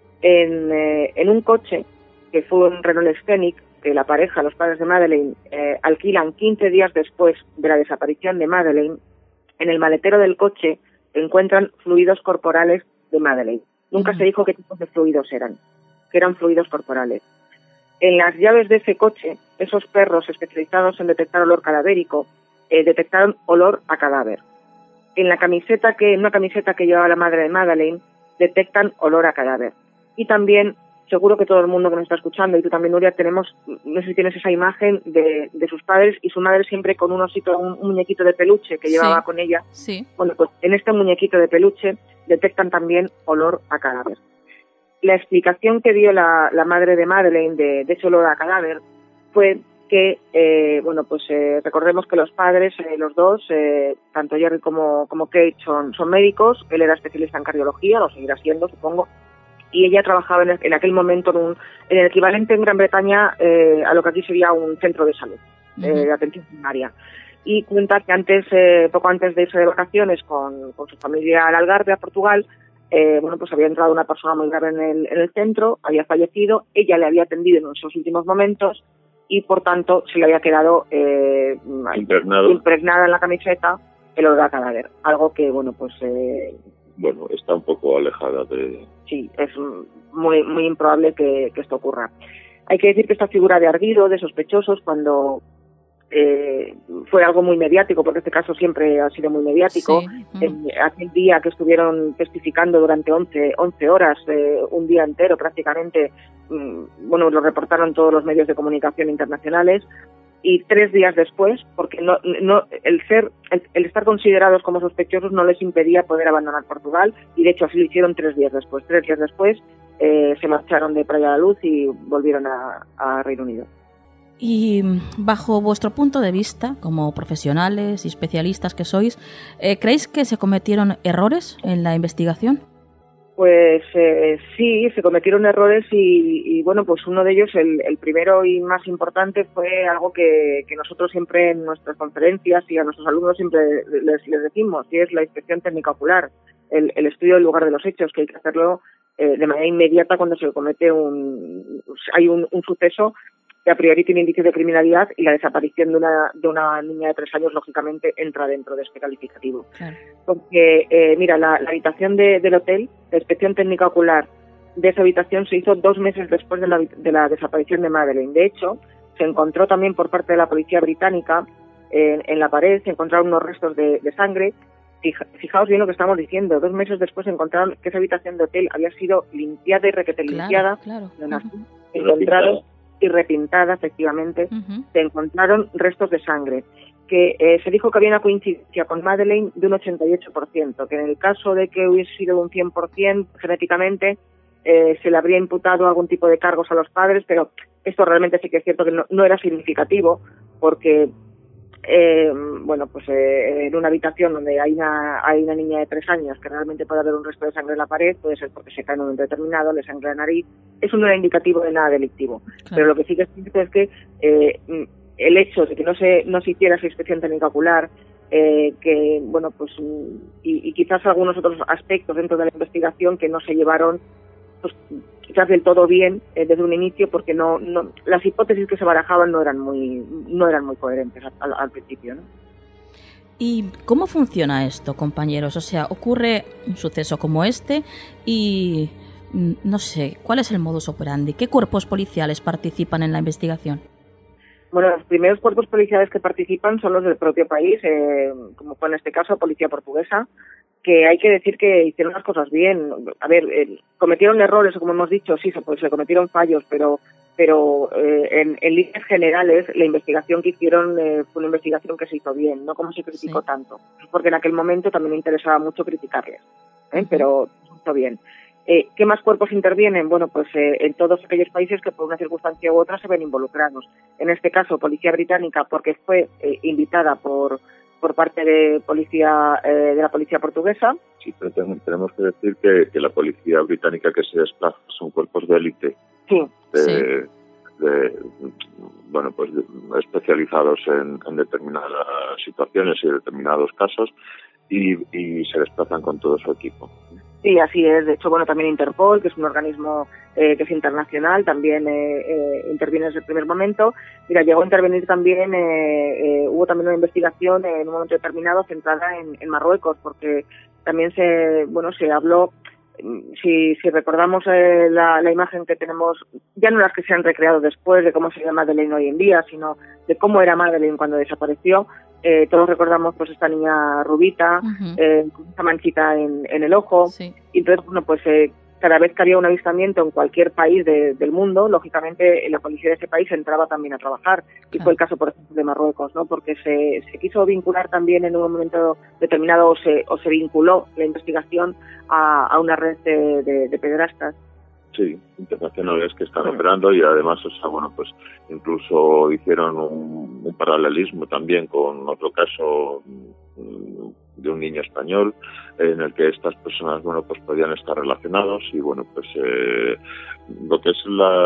en un coche, que fue un Renault Scenic, que la pareja, los padres de Madeleine, alquilan 15 días después de la desaparición de Madeleine. En el maletero del coche encuentran fluidos corporales de Madeleine. Nunca se dijo qué tipos de fluidos eran, que eran fluidos corporales. En las llaves de ese coche, esos perros especializados en detectar olor cadavérico detectaron olor a cadáver. En una camiseta que llevaba la madre de Madeleine, detectan olor a cadáver. Y también, seguro que todo el mundo que nos está escuchando, y tú también, Nuria, tenemos, no sé si tienes esa imagen de sus padres y su madre siempre con un osito, un muñequito de peluche que llevaba con ella.
Sí.
Bueno, pues en este muñequito de peluche detectan también olor a cadáver. La explicación que dio la madre de Madeleine de ese olor a cadáver fue que, recordemos que los padres, los dos, tanto Jerry como Kate, son médicos. Él era especialista en cardiología, lo seguirá siendo, supongo, y ella trabajaba en aquel momento en el equivalente en Gran Bretaña a lo que aquí sería un centro de salud, de atención primaria. Y cuenta que poco antes de irse de vacaciones con su familia al Algarve, a Portugal, había entrado una persona muy grave en el centro, había fallecido, ella le había atendido en esos últimos momentos y, por tanto, se le había quedado impregnada en la camiseta el olor a cadáver. Algo que,
está un poco alejada de...
Sí, es muy, muy improbable que esto ocurra. Hay que decir que esta figura de ardido, de sospechosos, cuando fue algo muy mediático, porque este caso siempre ha sido muy mediático. Sí. Aquel día que estuvieron testificando durante 11 horas, un día entero prácticamente, lo reportaron todos los medios de comunicación internacionales, y 3 días después, porque el estar considerados como sospechosos no les impedía poder abandonar Portugal, y de hecho así lo hicieron 3 días después. 3 días después se marcharon de Praia da Luz y volvieron a Reino Unido.
Y bajo vuestro punto de vista, como profesionales y especialistas que sois, ¿creéis que se cometieron errores en la investigación?
Pues sí, se cometieron errores y uno de ellos, el primero y más importante, fue algo que nosotros siempre en nuestras conferencias y a nuestros alumnos siempre les decimos, y es la inspección técnica ocular, el estudio del lugar de los hechos, que hay que hacerlo de manera inmediata cuando se comete hay un suceso que a priori tiene indicios de criminalidad, y la desaparición de una niña de 3 años, lógicamente, entra dentro de este calificativo. Claro. Porque, la habitación del hotel, la inspección técnica ocular de esa habitación se hizo 2 meses después de la desaparición de Madeleine. De hecho, se encontró también por parte de la policía británica, en la pared, se encontraron unos restos de sangre. Fijaos bien lo que estamos diciendo. 2 meses después encontraron que esa habitación de hotel había sido limpiada y limpiada.
Claro.
Encontraron y repintada, efectivamente, se encontraron restos de sangre, que se dijo que había una coincidencia con Madeleine de un 88%, que en el caso de que hubiese sido un 100% genéticamente, se le habría imputado algún tipo de cargos a los padres, pero esto realmente sí que es cierto que no era significativo, porque en una habitación donde hay una niña de 3 años, que realmente puede haber un resto de sangre en la pared, puede ser porque se cae en un momento determinado, le sangra la nariz, eso no era indicativo de nada delictivo. Claro. Pero lo que sí que es cierto es que el hecho de que no se hiciera esa inspección técnica ocular, y quizás algunos otros aspectos dentro de la investigación que no se llevaron, pues quizás del todo bien desde un inicio, porque no las hipótesis que se barajaban no eran muy coherentes al principio, ¿no?
¿Y cómo funciona esto, compañeros? O sea, ocurre un suceso como este y no sé, ¿cuál es el modus operandi? ¿Qué cuerpos policiales participan en la investigación?
Bueno, los primeros cuerpos policiales que participan son los del propio país, como fue en este caso Policía Portuguesa, que hay que decir que hicieron las cosas bien. A ver, cometieron errores, como hemos dicho, sí, se cometieron fallos, pero en líneas generales la investigación que hicieron fue una investigación que se hizo bien, no como se criticó tanto, porque en aquel momento también me interesaba mucho criticarles, pero se hizo bien. ¿Qué más cuerpos intervienen? Bueno, pues en todos aquellos países que por una circunstancia u otra se ven involucrados. En este caso, Policía Británica, porque fue invitada por parte de la policía portuguesa.
Sí, pero tenemos que decir que la policía británica que se desplaza son cuerpos de élite.
Sí.
Especializados en determinadas situaciones y determinados casos. y se desplazan con todo su equipo.
Sí, así es. De hecho, bueno, también Interpol, que es un organismo que es internacional, también interviene desde el primer momento. Mira, llegó a intervenir también, hubo también una investigación en un momento determinado centrada en Marruecos, porque también se habló, si recordamos la imagen que tenemos, ya no las que se han recreado después de cómo sería Madeleine hoy en día, sino de cómo era Madeleine cuando desapareció. Todos recordamos pues esta niña rubita, con esa manchita en el ojo.
Sí.
Y entonces, bueno, pues cada vez que había un avistamiento en cualquier país del mundo, lógicamente la policía de ese país entraba también a trabajar. Y fue el caso, por ejemplo, de Marruecos, ¿no? Porque se quiso vincular también en un momento determinado, o se vinculó la investigación a una red de pederastas.
Sí, internacionales que están operando, y además, o sea, bueno, pues incluso hicieron un paralelismo también con otro caso de un niño español en el que estas personas, bueno, pues podían estar relacionados, y bueno, pues lo que es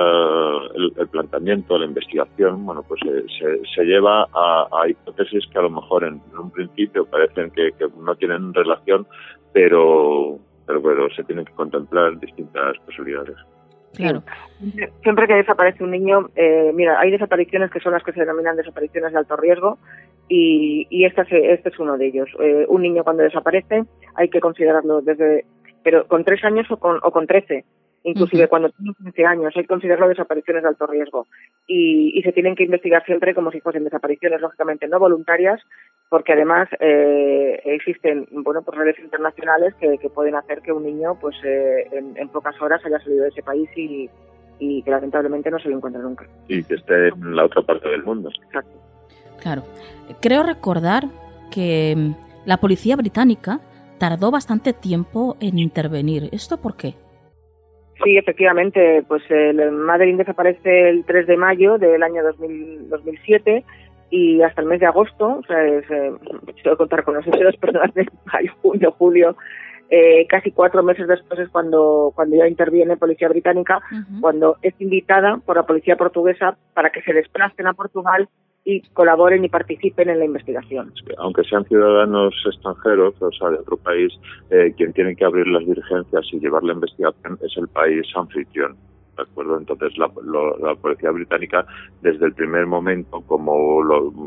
el planteamiento, la investigación, bueno, pues se lleva a hipótesis que a lo mejor en un principio parecen que no tienen relación, pero se tienen que contemplar distintas posibilidades.
Claro.
Siempre que desaparece un niño, mira, hay desapariciones que son las que se denominan desapariciones de alto riesgo, y este es uno de ellos. Un niño cuando desaparece hay que considerarlo pero con 3 años o con 13. Inclusive cuando tienen 15 años hay que considerarlo desapariciones de alto riesgo, y se tienen que investigar siempre como si fuesen desapariciones, lógicamente no voluntarias, porque además existen, bueno, pues redes internacionales que pueden hacer que un niño pues en pocas horas haya salido de ese país y que lamentablemente no se lo encuentre nunca.
Y que esté en la otra parte del mundo.
Exacto.
Claro. Creo recordar que la policía británica tardó bastante tiempo en intervenir. ¿Esto por qué?
Sí, efectivamente, pues Madeleine desaparece el 3 de mayo del año 2007, y hasta el mes de agosto, o sea, tengo que contar con los dedos, perdón, de mayo, junio, julio, casi 4 meses después es cuando ya interviene Policía Británica, cuando es invitada por la Policía Portuguesa para que se desplacen a Portugal y colaboren y participen en la investigación.
Aunque sean ciudadanos extranjeros, o sea, de otro país, quien tiene que abrir las diligencias y llevar la investigación es el país anfitrión. ¿De acuerdo? Entonces la policía británica, desde el primer momento, como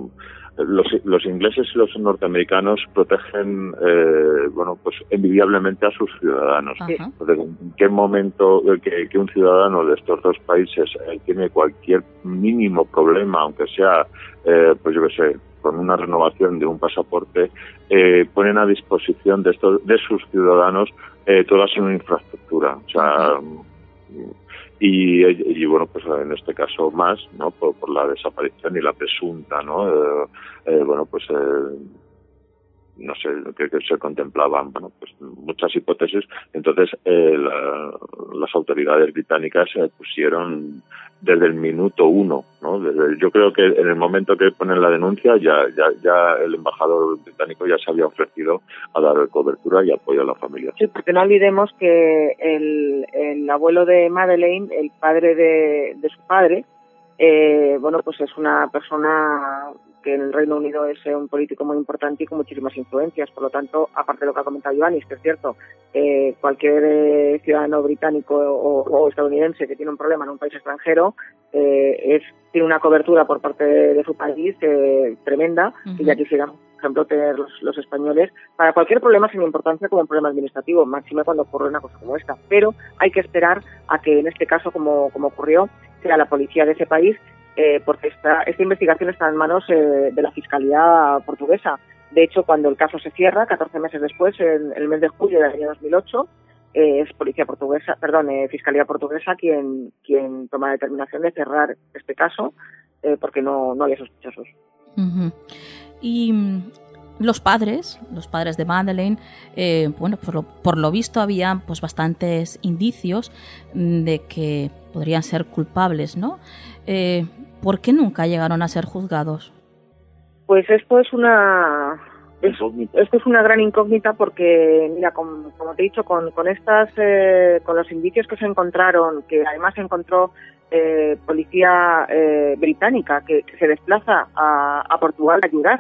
los ingleses y los norteamericanos protegen, bueno, pues envidiablemente a sus ciudadanos. Entonces, ¿en qué momento que un ciudadano de estos dos países tiene cualquier mínimo problema, aunque sea, pues yo qué sé, con una renovación de un pasaporte, ponen a disposición de sus ciudadanos toda su infraestructura? O sea, y bueno, pues en este caso más, ¿no? Por la desaparición y la presunta, ¿no? Bueno, pues no sé, que se contemplaban, bueno, pues muchas hipótesis. Entonces las autoridades británicas pusieron desde el minuto 1, ¿no? Yo creo que en el momento que ponen la denuncia ya el embajador británico ya se había ofrecido a dar cobertura y apoyo a la familia.
Sí, porque no olvidemos que el abuelo de Madeleine, el padre de su padre, bueno, pues es una persona que en el Reino Unido es un político muy importante y con muchísimas influencias. Por lo tanto, aparte de lo que ha comentado Ioannis, que es cierto, cualquier ciudadano británico o estadounidense que tiene un problema en un país extranjero tiene una cobertura por parte de su país tremenda, y ya quisieran, por ejemplo, tener los españoles para cualquier problema sin importancia, como un problema administrativo, máxime cuando ocurre una cosa como esta. Pero hay que esperar a que en este caso, como ocurrió, sea la policía de ese país, porque esta investigación está en manos de la Fiscalía portuguesa. De hecho, cuando el caso se cierra, 14 meses después, en el mes de julio del año 2008, es Fiscalía portuguesa quien toma la determinación de cerrar este caso, porque no había sospechosos.
Y los padres de Madeleine, bueno, por lo visto había pues bastantes indicios de que podrían ser culpables, ¿no? ¿Por qué nunca llegaron a ser juzgados?
Pues esto es una gran incógnita, porque mira, como te he dicho, con los indicios que se encontraron, que además se encontró policía británica que se desplaza a Portugal a ayudar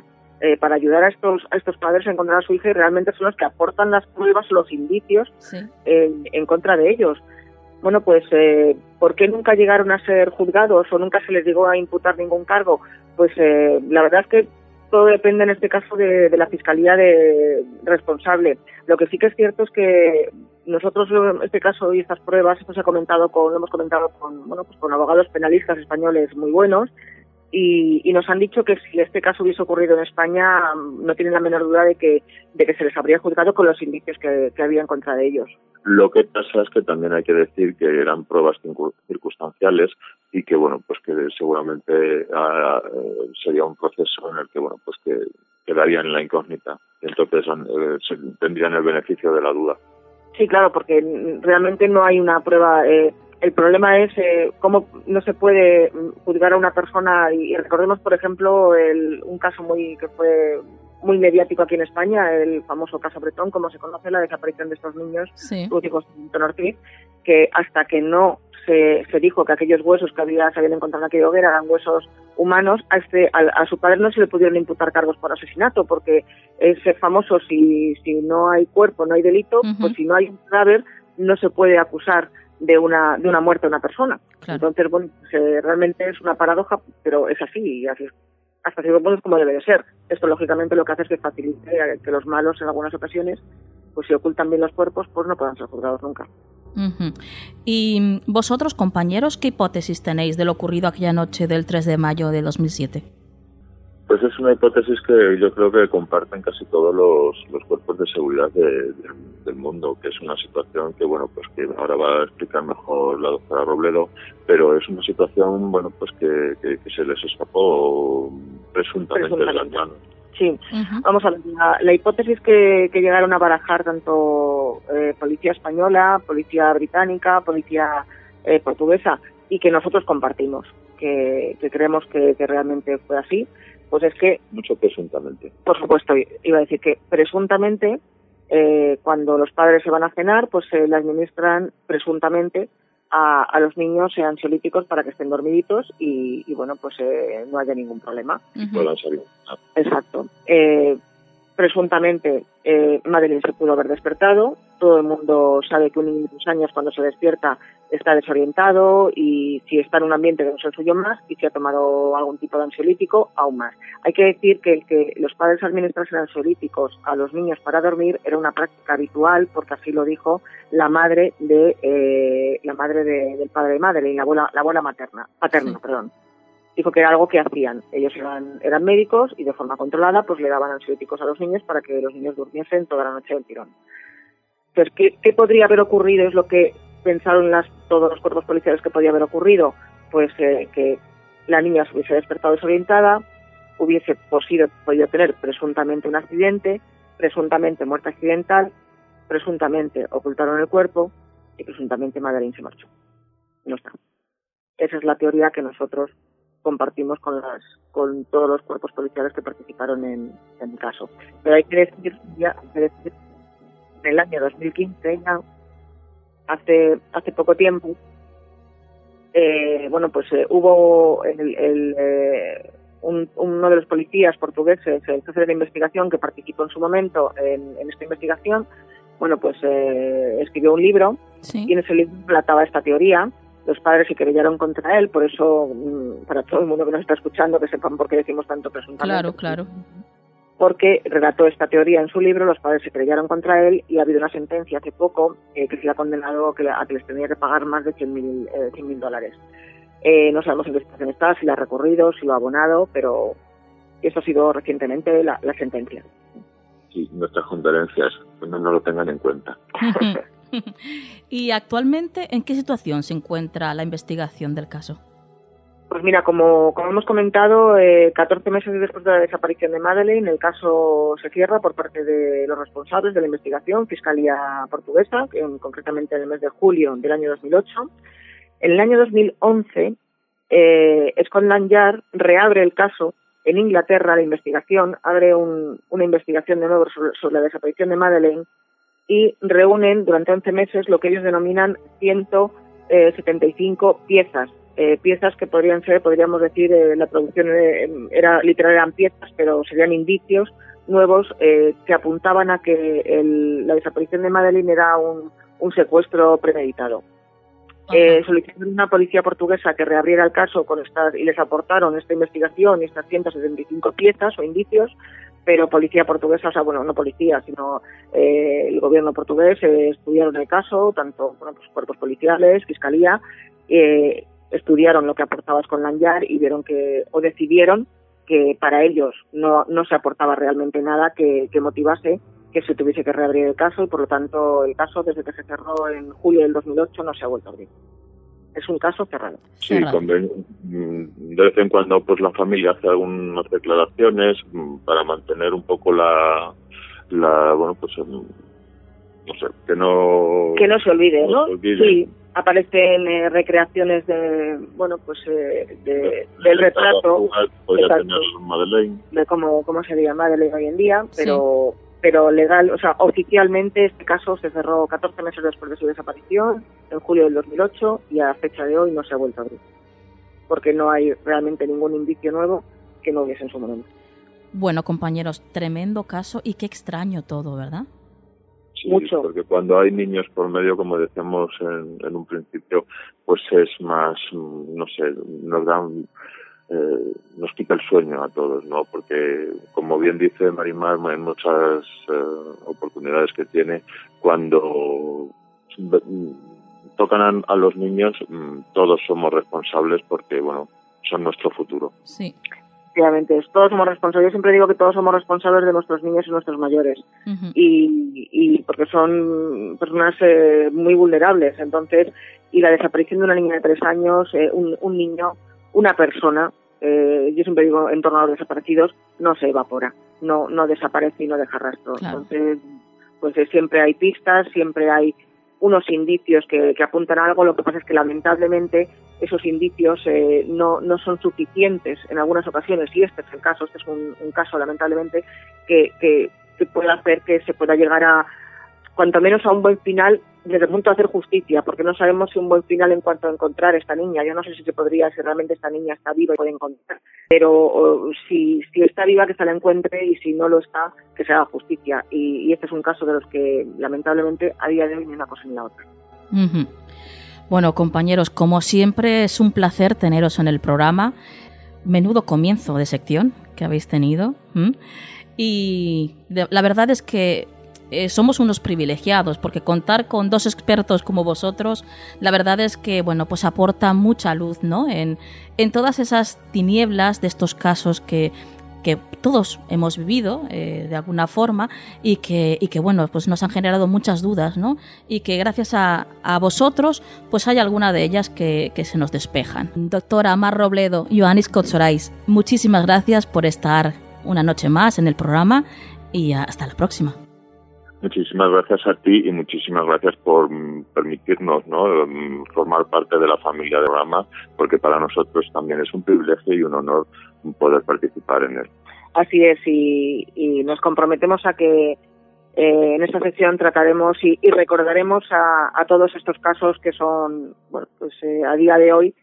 para ayudar a estos padres a encontrar a su hija, y realmente son los que aportan las pruebas, los indicios en contra de ellos. Bueno, pues, ¿por qué nunca llegaron a ser juzgados o nunca se les llegó a imputar ningún cargo? Pues la verdad es que todo depende en este caso de la fiscalía responsable. Lo que sí que es cierto es que nosotros en este caso y estas pruebas, lo hemos comentado con abogados penalistas españoles muy buenos, y nos han dicho que si este caso hubiese ocurrido en España, no tienen la menor duda de que se les habría juzgado con los indicios que había en contra de ellos.
Lo que pasa es que también hay que decir que eran pruebas circunstanciales y que, bueno, pues que seguramente sería un proceso en el que, bueno, pues que quedarían en la incógnita. Entonces tendrían el beneficio de la duda. Sí, claro, porque realmente no hay una prueba. El problema es cómo no se puede juzgar a una persona, y recordemos, por ejemplo, un caso que fue muy mediático aquí en España, el famoso caso Bretón, como se conoce, la desaparición de estos niños lúdicos en Ortiz, que hasta que no se dijo que aquellos huesos que se habían encontrado en aquella hoguera eran huesos humanos, a su padre no se le pudieron imputar cargos por asesinato, porque ese famoso, si no hay cuerpo, no hay delito, pues si no hay un cadáver, no se puede acusar de una muerte a una persona. Claro. Entonces, bueno, realmente es una paradoja, pero es así, y así hasta cierto punto es como debe de ser. Esto, lógicamente, lo que hace es que facilite que los malos, en algunas ocasiones, pues si ocultan bien los cuerpos, pues no puedan ser juzgados nunca.
¿Y vosotros, compañeros, qué hipótesis tenéis de lo ocurrido aquella noche del 3 de mayo de 2007?
Pues es una hipótesis que yo creo que comparten casi todos los cuerpos de seguridad del mundo, que es una situación que, bueno, pues que ahora va a explicar mejor la doctora Robledo, pero es una situación, bueno, pues que se les escapó presuntamente de las manos.
Sí, vamos a ver, la hipótesis que llegaron a barajar tanto policía española, policía británica, policía portuguesa, y que nosotros compartimos, que creemos que realmente fue así, pues es que...
Mucho presuntamente.
Por supuesto, iba a decir que presuntamente, cuando los padres se van a cenar, pues se le administran presuntamente a los niños ansiolíticos para que estén dormiditos y bueno, pues no haya ningún problema.
Y puedan salir.
Exacto. Presuntamente, Madeleine se pudo haber despertado. Todo el mundo sabe que un niño de 2 años, cuando se despierta, está desorientado, y si está en un ambiente que no es el suyo, más, y si ha tomado algún tipo de ansiolítico, aún más. Hay que decir que los padres administrasen ansiolíticos a los niños para dormir era una práctica habitual, porque así lo dijo la madre del padre de Madeleine, la abuela paterna, perdón. Dijo que era algo que hacían. Ellos eran médicos y de forma controlada pues le daban ansiolíticos a los niños para que los niños durmiesen toda la noche del tirón. Entonces, ¿qué podría haber ocurrido? Es lo que pensaron todos los cuerpos policiales que podía haber ocurrido. Pues que la niña se hubiese despertado desorientada, hubiese podido tener presuntamente un accidente, presuntamente muerte accidental, presuntamente ocultaron el cuerpo y presuntamente Madeleine se marchó. No está. Esa es la teoría que nosotros compartimos con todos los cuerpos policiales que participaron en el caso. Pero hay que decir en el año 2015, ya, hace poco tiempo, hubo uno de los policías portugueses, el jefe de la investigación, que participó en su momento en esta investigación, escribió un libro, y en ese libro relataba esta teoría. Los padres se querellaron contra él, por eso, para todo el mundo que nos está escuchando, que sepan por qué decimos tanto presuntamente.
Claro.
Porque relató esta teoría en su libro, los padres se querellaron contra él, y ha habido una sentencia hace poco que se le ha condenado a que les tenía que pagar más de $100,000. No sabemos en qué situación está, si la ha recurrido, si lo ha abonado, pero esto ha sido recientemente la sentencia.
Sí, nuestras condolencias, no lo tengan en cuenta.
¿Y actualmente en qué situación se encuentra la investigación del caso?
Pues mira, como hemos comentado, 14 meses después de la desaparición de Madeleine, el caso se cierra por parte de los responsables de la investigación, Fiscalía Portuguesa, concretamente en el mes de julio del año 2008. En el año 2011, Scotland Yard reabre el caso en Inglaterra. La investigación abre una investigación de nuevo sobre la desaparición de Madeleine, y reúnen durante 11 meses lo que ellos denominan 175 piezas piezas que podríamos decir, la producción eran piezas, pero serían indicios nuevos que apuntaban a que la desaparición de Madeleine era un secuestro premeditado. Solicitaron a una policía portuguesa que reabriera el caso y les aportaron esta investigación y estas 175 piezas o indicios, pero policía portuguesa, no policía, sino el gobierno portugués estudiaron el caso, tanto pues, cuerpos policiales, fiscalía, estudiaron lo que aportaba Scotland Yard y decidieron que para ellos no se aportaba realmente nada que motivase que se tuviese que reabrir el caso, y por lo tanto el caso, desde que se cerró en julio del 2008, no se ha vuelto a abrir. Es un caso cerrado.
Sí, de vez en cuando pues la familia hace algunas declaraciones para mantener un poco no sé, que no se olvide, ¿no?
Sí, aparecen recreaciones del retrato
tener Madeleine,
de cómo sería Madeleine hoy en día, pero legal, oficialmente este caso se cerró 14 meses después de su desaparición, en julio del 2008, y a fecha de hoy no se ha vuelto a abrir, porque no hay realmente ningún indicio nuevo que no hubiese en su momento.
Bueno, compañeros, tremendo caso y qué extraño todo, ¿verdad?
Sí,
mucho.
Porque cuando hay niños por medio, como decíamos en un principio, pues es más, no sé, nos quita el sueño a todos, ¿no? Porque, como bien dice Marimar, en muchas oportunidades que tiene, cuando tocan a los niños, todos somos responsables porque, son nuestro futuro.
Sí.
Efectivamente, todos somos responsables. Yo siempre digo que todos somos responsables de nuestros niños y nuestros mayores, y porque son personas muy vulnerables. Entonces, y la desaparición de una niña de 3 años, un niño, una persona, yo siempre digo, en torno a los desaparecidos, no se evapora, no desaparece y no deja rastro. Claro. Entonces, pues siempre hay pistas, siempre hay unos indicios que apuntan a algo. Lo que pasa es que lamentablemente esos indicios no son suficientes en algunas ocasiones, y este es el caso. Este es un caso lamentablemente que puede hacer que se pueda llegar a, cuanto menos, a un buen final desde el punto de hacer justicia, porque no sabemos si un buen final en cuanto a encontrar a esta niña. Yo no sé si realmente esta niña está viva y puede encontrar, pero si está viva, que se la encuentre, y si no lo está, que se haga justicia. Y este es un caso de los que lamentablemente a día de hoy ni una cosa ni la otra.
Uh-huh. Bueno, compañeros, como siempre es un placer teneros en el programa. Menudo comienzo de sección que habéis tenido. Y la verdad es que somos unos privilegiados, porque contar con 2 expertos como vosotros, la verdad es que, pues aporta mucha luz, ¿no? En todas esas tinieblas de estos casos que todos hemos vivido de alguna forma, y que pues nos han generado muchas dudas, ¿no? Y que gracias a vosotros pues hay alguna de ellas que se nos despejan. Doctora Mar Robledo, Ioannis Kotsorais, muchísimas gracias por estar una noche más en el programa, y hasta la próxima.
Muchísimas gracias a ti, y muchísimas gracias por permitirnos, ¿no?, formar parte de la familia de programa, porque para nosotros también es un privilegio y un honor poder participar en él.
Así es, y nos comprometemos a que en esta sección trataremos y recordaremos a todos estos casos que son, a día de hoy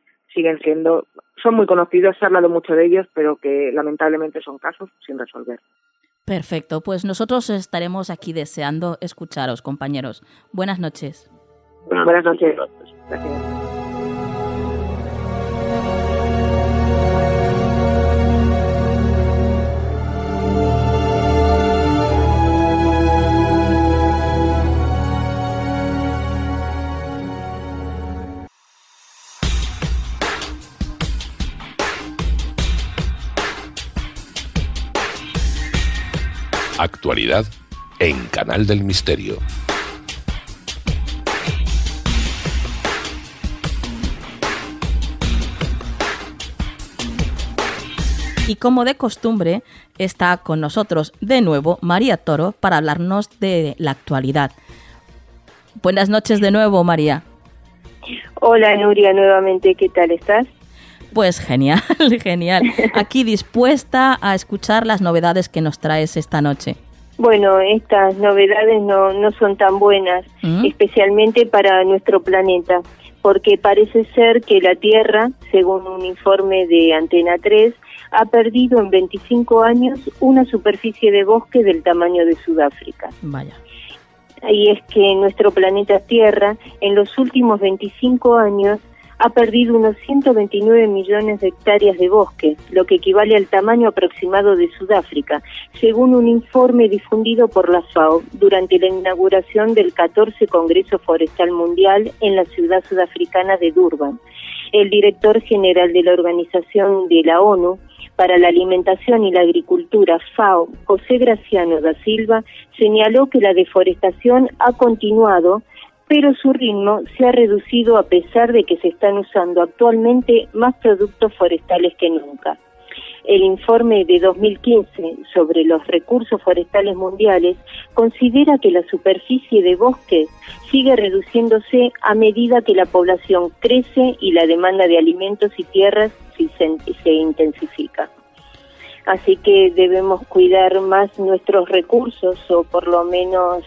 son muy conocidos, se ha hablado mucho de ellos, pero que lamentablemente son casos sin resolver.
Perfecto, pues nosotros estaremos aquí deseando escucharos, compañeros. Buenas noches.
Buenas noches. Gracias.
Actualidad en Canal del Misterio.
Y como de costumbre, está con nosotros de nuevo María Toro para hablarnos de la actualidad. Buenas noches de nuevo, María.
Hola, Nuria, nuevamente, ¿qué tal estás?
Pues genial, genial. Aquí dispuesta a escuchar las novedades que nos traes esta noche.
Bueno, estas novedades no son tan buenas, especialmente para nuestro planeta, porque parece ser que la Tierra, según un informe de Antena 3, ha perdido en 25 años una superficie de bosque del tamaño de Sudáfrica.
Vaya.
Y es que nuestro planeta Tierra, en los últimos 25 años, ha perdido unos 129 millones de hectáreas de bosque, lo que equivale al tamaño aproximado de Sudáfrica, según un informe difundido por la FAO durante la inauguración del 14 Congreso Forestal Mundial en la ciudad sudafricana de Durban. El director general de la Organización de la ONU para la Alimentación y la Agricultura, FAO, José Graciano da Silva, señaló que la deforestación ha continuado, pero su ritmo se ha reducido a pesar de que se están usando actualmente más productos forestales que nunca. El informe de 2015 sobre los recursos forestales mundiales considera que la superficie de bosques sigue reduciéndose a medida que la población crece y la demanda de alimentos y tierras se intensifica. Así que debemos cuidar más nuestros recursos, o por lo menos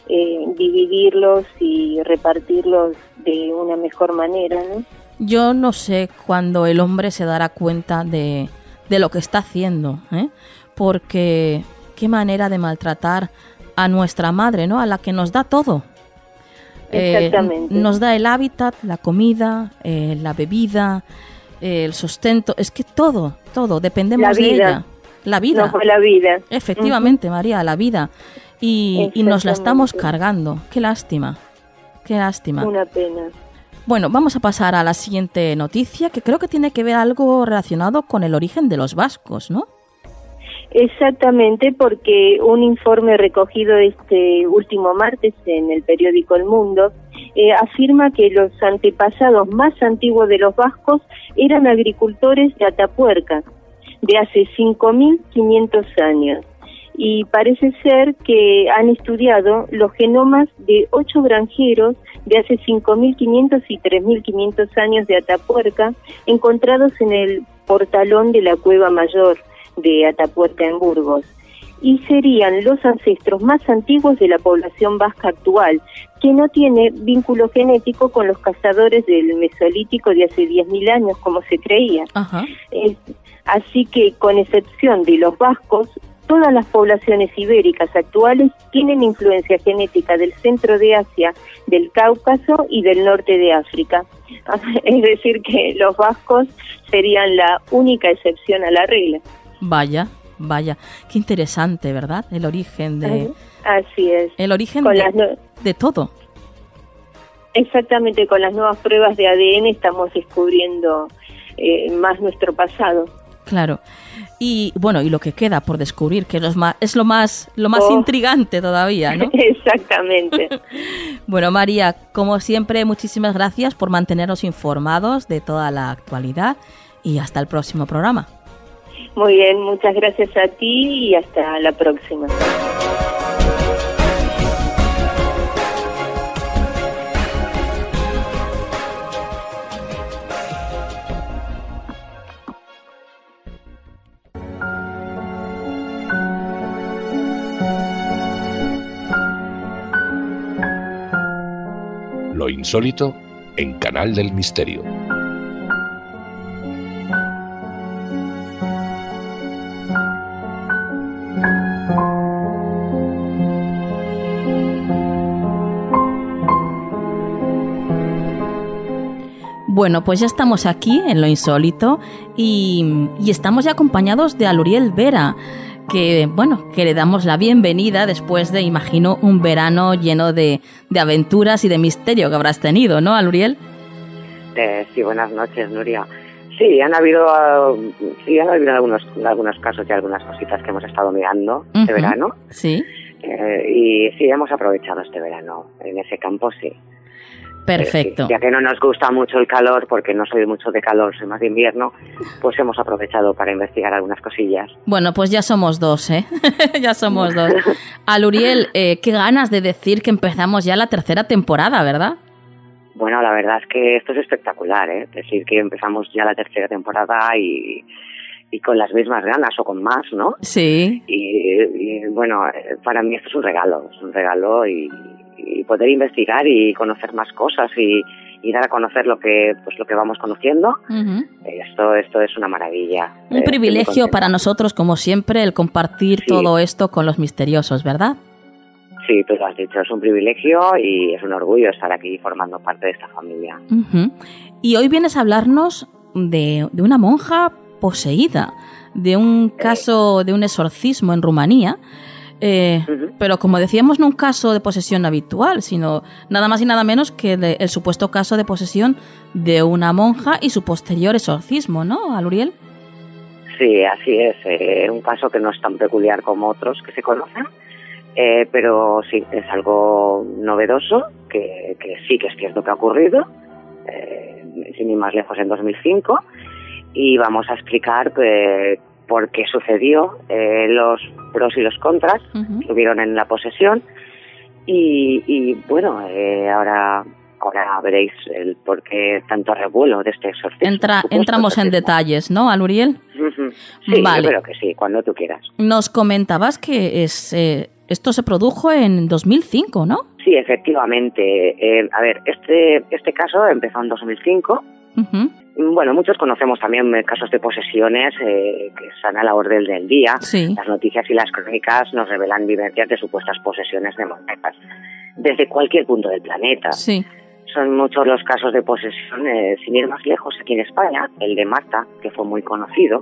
dividirlos y repartirlos de una mejor manera, ¿no?
Yo no sé cuándo el hombre se dará cuenta de lo que está haciendo, ¿eh? Porque qué manera de maltratar a nuestra madre, ¿no? A la que nos da todo.
Exactamente.
Nos da el hábitat, la comida, la bebida, el sustento. Es que todo, dependemos de ella. La vida.
No, la vida.
Efectivamente, María, la vida. Y nos la estamos cargando. Qué lástima. Qué lástima.
Una pena.
Bueno, vamos a pasar a la siguiente noticia, que creo que tiene que ver algo relacionado con el origen de los vascos, ¿no?
Exactamente, porque un informe recogido este último martes en el periódico El Mundo afirma que los antepasados más antiguos de los vascos eran agricultores de Atapuerca, de hace 5.500 años. Y parece ser que han estudiado los genomas de 8 granjeros de hace 5.500 y 3.500 años de Atapuerca, encontrados en el portalón de la Cueva Mayor de Atapuerca en Burgos. Y serían los ancestros más antiguos de la población vasca actual, que no tiene vínculo genético con los cazadores del Mesolítico de hace 10.000 años, como se creía.
Ajá.
Así que, con excepción de los vascos, todas las poblaciones ibéricas actuales tienen influencia genética del centro de Asia, del Cáucaso y del norte de África. Es decir, que los vascos serían la única excepción a la regla.
Vaya, qué interesante, ¿verdad? El origen de...
Así es.
El origen
con
de todo.
Exactamente, con las nuevas pruebas de ADN estamos descubriendo más nuestro pasado.
Claro. Y bueno, y lo que queda por descubrir, que es lo más intrigante todavía, ¿no?
Exactamente.
Bueno, María, como siempre, muchísimas gracias por mantenernos informados de toda la actualidad y hasta el próximo programa.
Muy bien, muchas gracias a ti y hasta la próxima.
Lo insólito en Canal del Misterio.
Bueno, pues ya estamos aquí en Lo Insólito y estamos ya acompañados de Aluriel Vera, que le damos la bienvenida después de, imagino, un verano lleno de aventuras y de misterio que habrás tenido, ¿no, Aluriel?
Sí, buenas noches, Nuria. Sí, han habido algunos casos y algunas cositas que hemos estado mirando este verano.
Sí.
Y sí, hemos aprovechado este verano en ese campo, sí.
Perfecto.
Sí, ya que no nos gusta mucho el calor, porque no soy mucho de calor, soy más de invierno, pues hemos aprovechado para investigar algunas cosillas.
Bueno, pues ya somos dos, ¿eh? Ya somos dos. Aluriel, qué ganas de decir que empezamos ya la tercera temporada, ¿verdad?
Bueno, la verdad es que esto es espectacular, ¿eh? Decir que empezamos ya la tercera temporada y con las mismas ganas o con más, ¿no?
Sí.
Y bueno, para mí esto es un regalo y poder investigar y conocer más cosas y y dar a conocer lo que vamos conociendo.
Uh-huh.
Esto es una maravilla.
Un privilegio para nosotros, como siempre, el compartir todo esto con los misteriosos, ¿verdad?
Sí, tú lo has dicho, es un privilegio y es un orgullo estar aquí formando parte de esta familia.
Uh-huh. Y hoy vienes a hablarnos de una monja poseída, de un caso de un exorcismo en Rumanía, pero como decíamos, no un caso de posesión habitual, sino nada más y nada menos que el supuesto caso de posesión de una monja y su posterior exorcismo, ¿no, Aluriel?
Sí, así es, un caso que no es tan peculiar como otros que se conocen, pero sí, es algo novedoso, que sí que es cierto que ha ocurrido, sin ir más lejos, en 2005, y vamos a explicar por qué sucedió, los pros y los contras que hubieron en la posesión, y bueno, ahora veréis el por qué tanto revuelo de este exorcismo.
Entramos en detalles, ¿no, Aluriel?
Sí,
vale.
Yo creo que sí, cuando tú quieras.
Nos comentabas que esto se produjo en 2005, ¿no?
Sí, efectivamente. A ver, este caso empezó en 2005.
Uh-huh.
Bueno, muchos conocemos también casos de posesiones que están a la orden del día.
Sí.
Las noticias y las crónicas nos revelan vivencias de supuestas posesiones demoníacas desde cualquier punto del planeta.
Sí.
Son muchos los casos de posesión, sin ir más lejos, aquí en España. El de Marta, que fue muy conocido,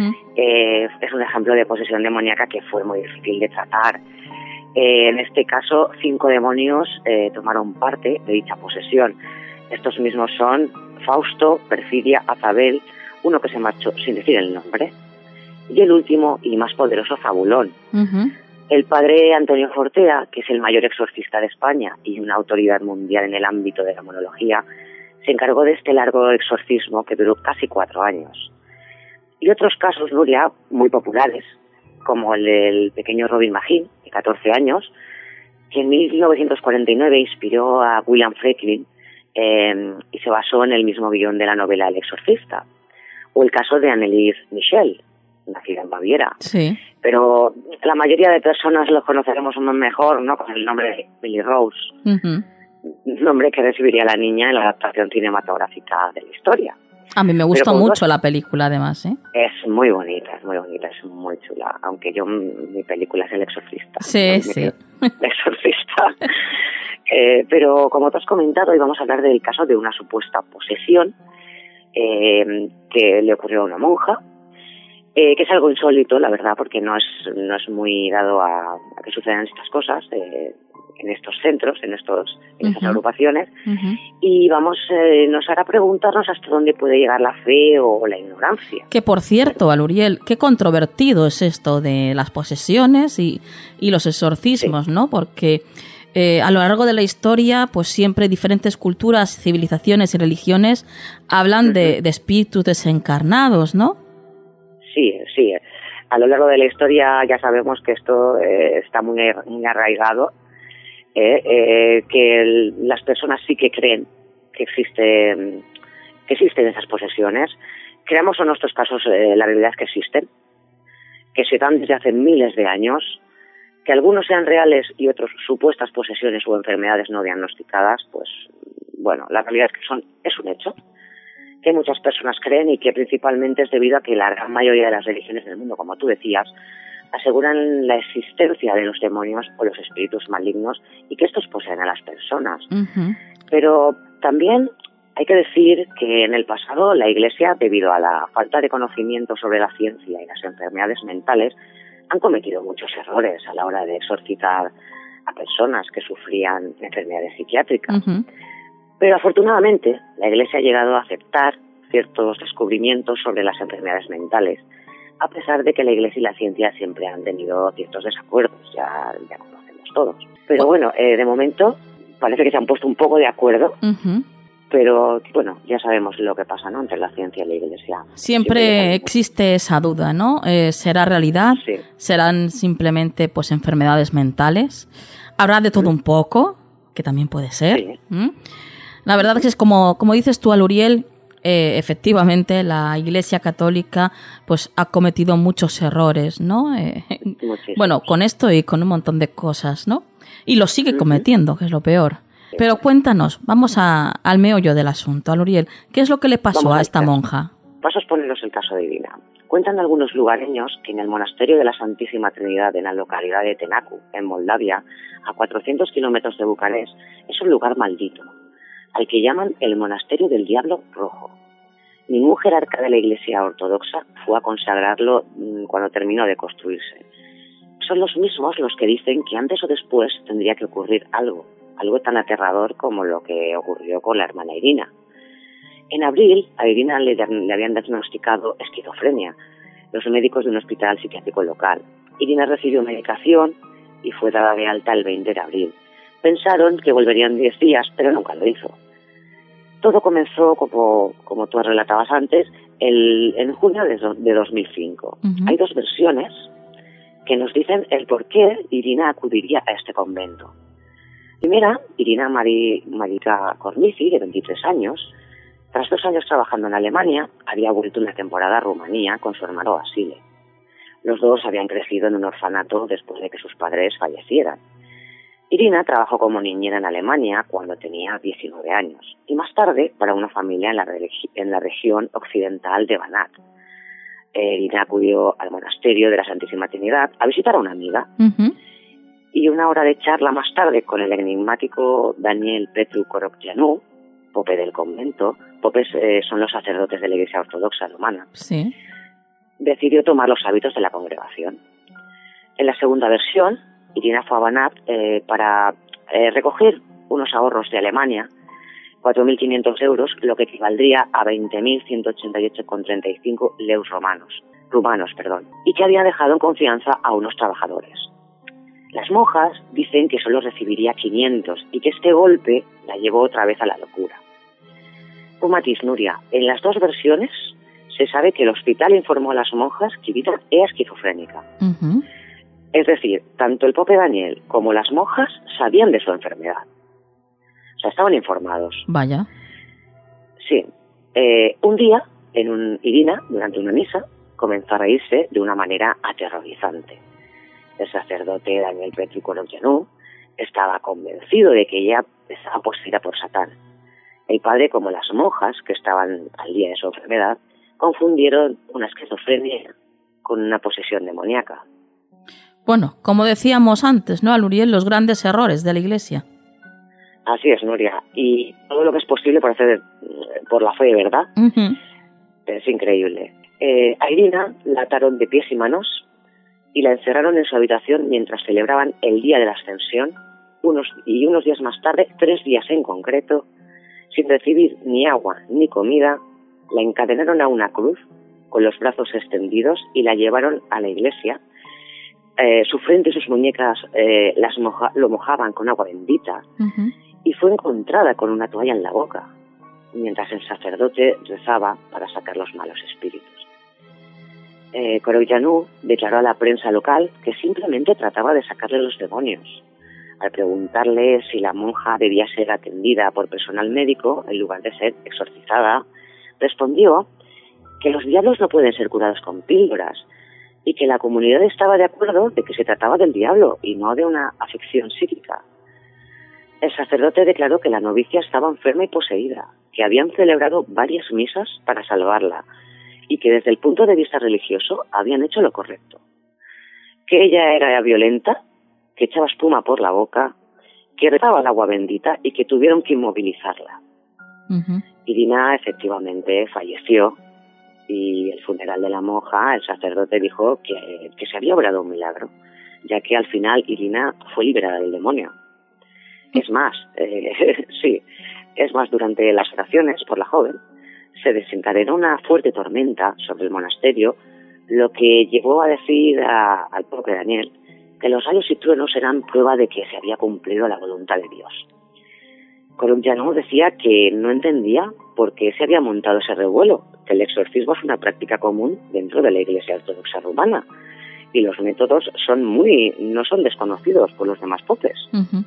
es un ejemplo de posesión demoníaca que fue muy difícil de tratar. En este caso, 5 demonios tomaron parte de dicha posesión. Estos mismos son Fausto, Perfidia, Azabel, uno que se marchó sin decir el nombre, y el último y más poderoso, Zabulón.
Uh-huh.
El padre Antonio Fortea, que es el mayor exorcista de España y una autoridad mundial en el ámbito de la demonología, se encargó de este largo exorcismo que duró casi 4 años. Y otros casos, Nuria, muy populares, como el del pequeño Robin Magin, de 14 años, que en 1949 inspiró a William Friedkin y se basó en el mismo guión de la novela El exorcista. O el caso de Anneliese Michel, nacida en Baviera.
Sí.
Pero la mayoría de personas lo conoceremos mejor, ¿no?, con el nombre de Billy Rose, nombre que recibiría la niña en la adaptación cinematográfica de la historia.
A mí me gustó mucho la película, además, ¿eh?
Es muy bonita, es muy chula. Aunque mi película es El exorcista.
Sí, sí.
El exorcista. Pero como tú has comentado, hoy vamos a hablar del caso de una supuesta posesión que le ocurrió a una monja, que es algo insólito, la verdad, porque no es muy dado a que sucedan estas cosas en estos centros, en estas agrupaciones, y nos hará preguntarnos hasta dónde puede llegar la fe o la ignorancia.
Que por cierto, Aluriel, qué controvertido es esto de las posesiones y los exorcismos, sí, ¿no? Porque a lo largo de la historia, pues siempre diferentes culturas, civilizaciones y religiones hablan de espíritus desencarnados, ¿no? Sí.
A lo largo de la historia ya sabemos que esto está muy arraigado, que las personas sí que creen que existen esas posesiones. Creamos o no estos casos, la realidad es que existen, que se dan desde hace miles de años, que algunos sean reales y otros supuestas posesiones o enfermedades no diagnosticadas, pues bueno, la realidad es que es un hecho, que muchas personas creen y que principalmente es debido a que la gran mayoría de las religiones del mundo, como tú decías, aseguran la existencia de los demonios o los espíritus malignos y que estos poseen a las personas. Pero también hay que decir que en el pasado la Iglesia, debido a la falta de conocimiento sobre la ciencia y las enfermedades mentales, han cometido muchos errores a la hora de exorcizar a personas que sufrían enfermedades psiquiátricas. Pero afortunadamente la Iglesia ha llegado a aceptar ciertos descubrimientos sobre las enfermedades mentales, a pesar de que la Iglesia y la ciencia siempre han tenido ciertos desacuerdos, ya conocemos todos. Pero bueno, de momento parece que se han puesto un poco de acuerdo, pero bueno, ya sabemos lo que pasa, ¿no?, entre la ciencia y la Iglesia.
Siempre existe esa duda, ¿no? ¿Será realidad?
Sí.
¿Serán simplemente pues enfermedades mentales? ¿Habrá de todo un poco? Que también puede ser.
Sí.
La verdad es como dices tú, Aluriel, efectivamente la Iglesia Católica pues ha cometido muchos errores, ¿no? Bueno, con esto y con un montón de cosas, ¿no? Y lo sigue cometiendo, que es lo peor. Pero cuéntanos, vamos al meollo del asunto, a Luriel. ¿Qué es lo que le pasó a esta monja?
Paso a exponeros el caso de Irina. Cuentan algunos lugareños que en el monasterio de la Santísima Trinidad, en la localidad de Tenacu, en Moldavia, a 400 kilómetros de Bucarest, es un lugar maldito, al que llaman el Monasterio del Diablo Rojo. Ningún jerarca de la Iglesia Ortodoxa fue a consagrarlo cuando terminó de construirse. Son los mismos los que dicen que antes o después tendría que ocurrir algo tan aterrador como lo que ocurrió con la hermana Irina. En abril, a Irina le habían diagnosticado esquizofrenia los médicos de un hospital psiquiátrico local. Irina recibió medicación y fue dada de alta el 20 de abril. Pensaron que volverían 10 días, pero nunca lo hizo. Todo comenzó, como tú relatabas antes, en junio de 2005. Uh-huh. Hay dos versiones que nos dicen el por qué Irina acudiría a este convento. Primera, Irina Marica Cornici, de 23 años, tras 2 años trabajando en Alemania, había vuelto una temporada a Rumanía con su hermano Basile. Los dos habían crecido en un orfanato después de que sus padres fallecieran. Irina trabajó como niñera en Alemania cuando tenía 19 años y más tarde para una familia en la región occidental de Banat. Irina acudió al monasterio de la Santísima Trinidad a visitar a una amiga. Uh-huh. Y una hora de charla más tarde con el enigmático Daniel Petru Corocteanu, pope del convento, popes son los sacerdotes de la Iglesia Ortodoxa Romana, sí, decidió tomar los hábitos de la congregación. En la segunda versión, Irina fue a Banat para recoger unos ahorros de Alemania, 4.500 euros, lo que equivaldría a 20.188,35 leus rumanos, y que había dejado en confianza a unos trabajadores. Las monjas dicen que solo recibiría 500 y que este golpe la llevó otra vez a la locura. Un matiz, Nuria, en las dos versiones se sabe que el hospital informó a las monjas que Irina era esquizofrénica. Uh-huh. Es decir, tanto el pope Daniel como las monjas sabían de su enfermedad. O sea, estaban informados.
Vaya.
Sí. Un día, Irina, durante una misa, comenzó a reírse de una manera aterrorizante. El sacerdote Daniel Petru Corocteanu estaba convencido de que ella estaba poseída por Satán. El padre, como las monjas, que estaban al día de su enfermedad, confundieron una esquizofrenia con una posesión demoníaca.
Bueno, como decíamos antes, ¿no, Luriel? Los grandes errores de la Iglesia.
Así es, Nuria. Y todo lo que es posible por hacer por la fe, ¿verdad? Uh-huh. Es increíble. A Irina la ataron de pies y manos y la encerraron en su habitación mientras celebraban el día de la Ascensión, unos días más tarde, 3 días en concreto, sin recibir ni agua ni comida, la encadenaron a una cruz con los brazos extendidos y la llevaron a la iglesia. Su frente y sus muñecas lo mojaban con agua bendita. Uh-huh. Y fue encontrada con una toalla en la boca, mientras el sacerdote rezaba para sacar los malos espíritus. Corocteanu declaró a la prensa local que simplemente trataba de sacarle los demonios. Al preguntarle si la monja debía ser atendida por personal médico en lugar de ser exorcizada, respondió que los diablos no pueden ser curados con píldoras y que la comunidad estaba de acuerdo de que se trataba del diablo y no de una afección psíquica. El sacerdote declaró que la novicia estaba enferma y poseída, que habían celebrado varias misas para salvarla y que desde el punto de vista religioso habían hecho lo correcto. Que ella era violenta, que echaba espuma por la boca, que retaba el agua bendita y que tuvieron que inmovilizarla. Uh-huh. Irina efectivamente falleció y el funeral de la monja, el sacerdote dijo que se había obrado un milagro, ya que al final Irina fue liberada del demonio. Es más, durante las oraciones por la joven se desencadenó una fuerte tormenta sobre el monasterio, lo que llevó a decir al pope Daniel que los rayos y truenos eran prueba de que se había cumplido la voluntad de Dios. Corocteanu decía que no entendía por qué se había montado ese revuelo, que el exorcismo es una práctica común dentro de la Iglesia Ortodoxa Rumana y los métodos no son desconocidos por los demás popes. Uh-huh.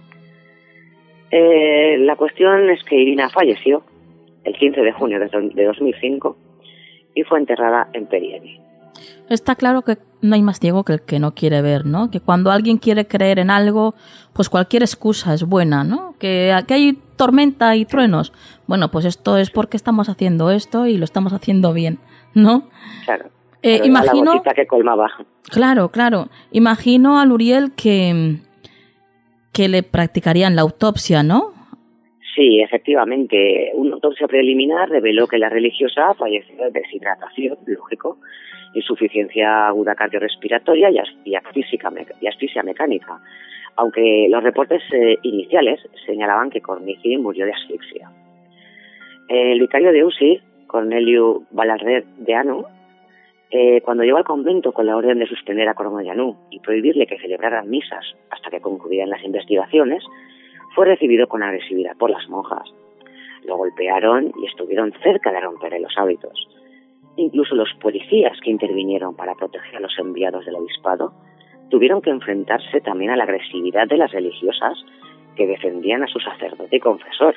La cuestión es que Irina falleció el 15 de junio de 2005 y fue enterrada en Perieni.
Está claro que no hay más ciego que el que no quiere ver, ¿no? Que cuando alguien quiere creer en algo, pues cualquier excusa es buena, ¿no? Que aquí hay tormenta y truenos. Bueno, pues esto es porque estamos haciendo esto y lo estamos haciendo bien, ¿no?
Claro.
Imagino
la gotita que colmaba.
Claro. Imagino a Luriel que le practicarían la autopsia, ¿no?
Sí, efectivamente. Una autopsia preliminar reveló que la religiosa falleció de deshidratación, lógico, insuficiencia aguda cardiorrespiratoria y asfixia mecánica, aunque los reportes iniciales señalaban que Cornici murió de asfixia. El vicario de UCI, Corneliu Balardeanu, cuando llegó al convento con la orden de suspender a Cornellanu y prohibirle que celebraran misas hasta que concluyeran las investigaciones, fue recibido con agresividad por las monjas. Lo golpearon y estuvieron cerca de romperle los hábitos. Incluso los policías que intervinieron para proteger a los enviados del obispado tuvieron que enfrentarse también a la agresividad de las religiosas que defendían a su sacerdote y confesor.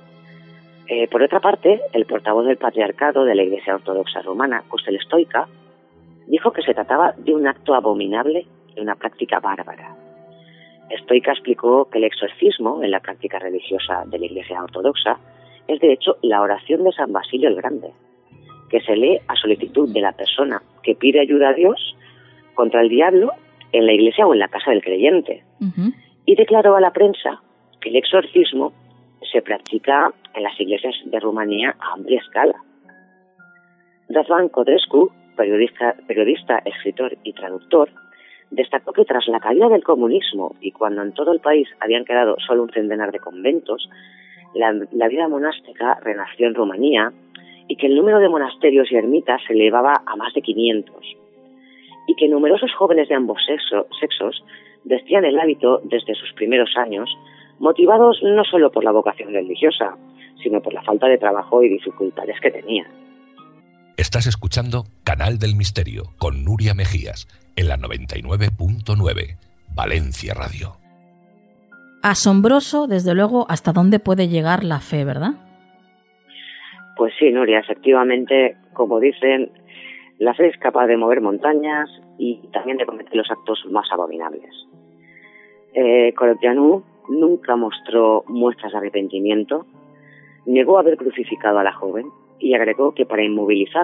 Por otra parte, el portavoz del patriarcado de la Iglesia Ortodoxa Rumana, Costel Stoica, dijo que se trataba de un acto abominable y una práctica bárbara. Stoica explicó que el exorcismo en la práctica religiosa de la Iglesia Ortodoxa es de hecho la oración de San Basilio el Grande, que se lee a solicitud de la persona que pide ayuda a Dios contra el diablo en la iglesia o en la casa del creyente. Uh-huh. Y declaró a la prensa que el exorcismo se practica en las iglesias de Rumanía a amplia escala. Răzvan Codrescu, periodista, escritor y traductor, destacó que tras la caída del comunismo y cuando en todo el país habían quedado solo un centenar de conventos, la vida monástica renació en Rumanía y que el número de monasterios y ermitas se elevaba a más de 500 y que numerosos jóvenes de ambos sexos vestían el hábito desde sus primeros años, motivados no solo por la vocación religiosa, sino por la falta de trabajo y dificultades que tenían.
Estás escuchando Canal del Misterio con Nuria Mejías en la 99.9 Valencia Radio.
Asombroso, desde luego, hasta dónde puede llegar la fe, ¿verdad?
Pues sí, Nuria, efectivamente, como dicen, la fe es capaz de mover montañas y también de cometer los actos más abominables. Cornellanu nunca mostró muestras de arrepentimiento, negó haber crucificado a la joven y agregó que para inmovilizar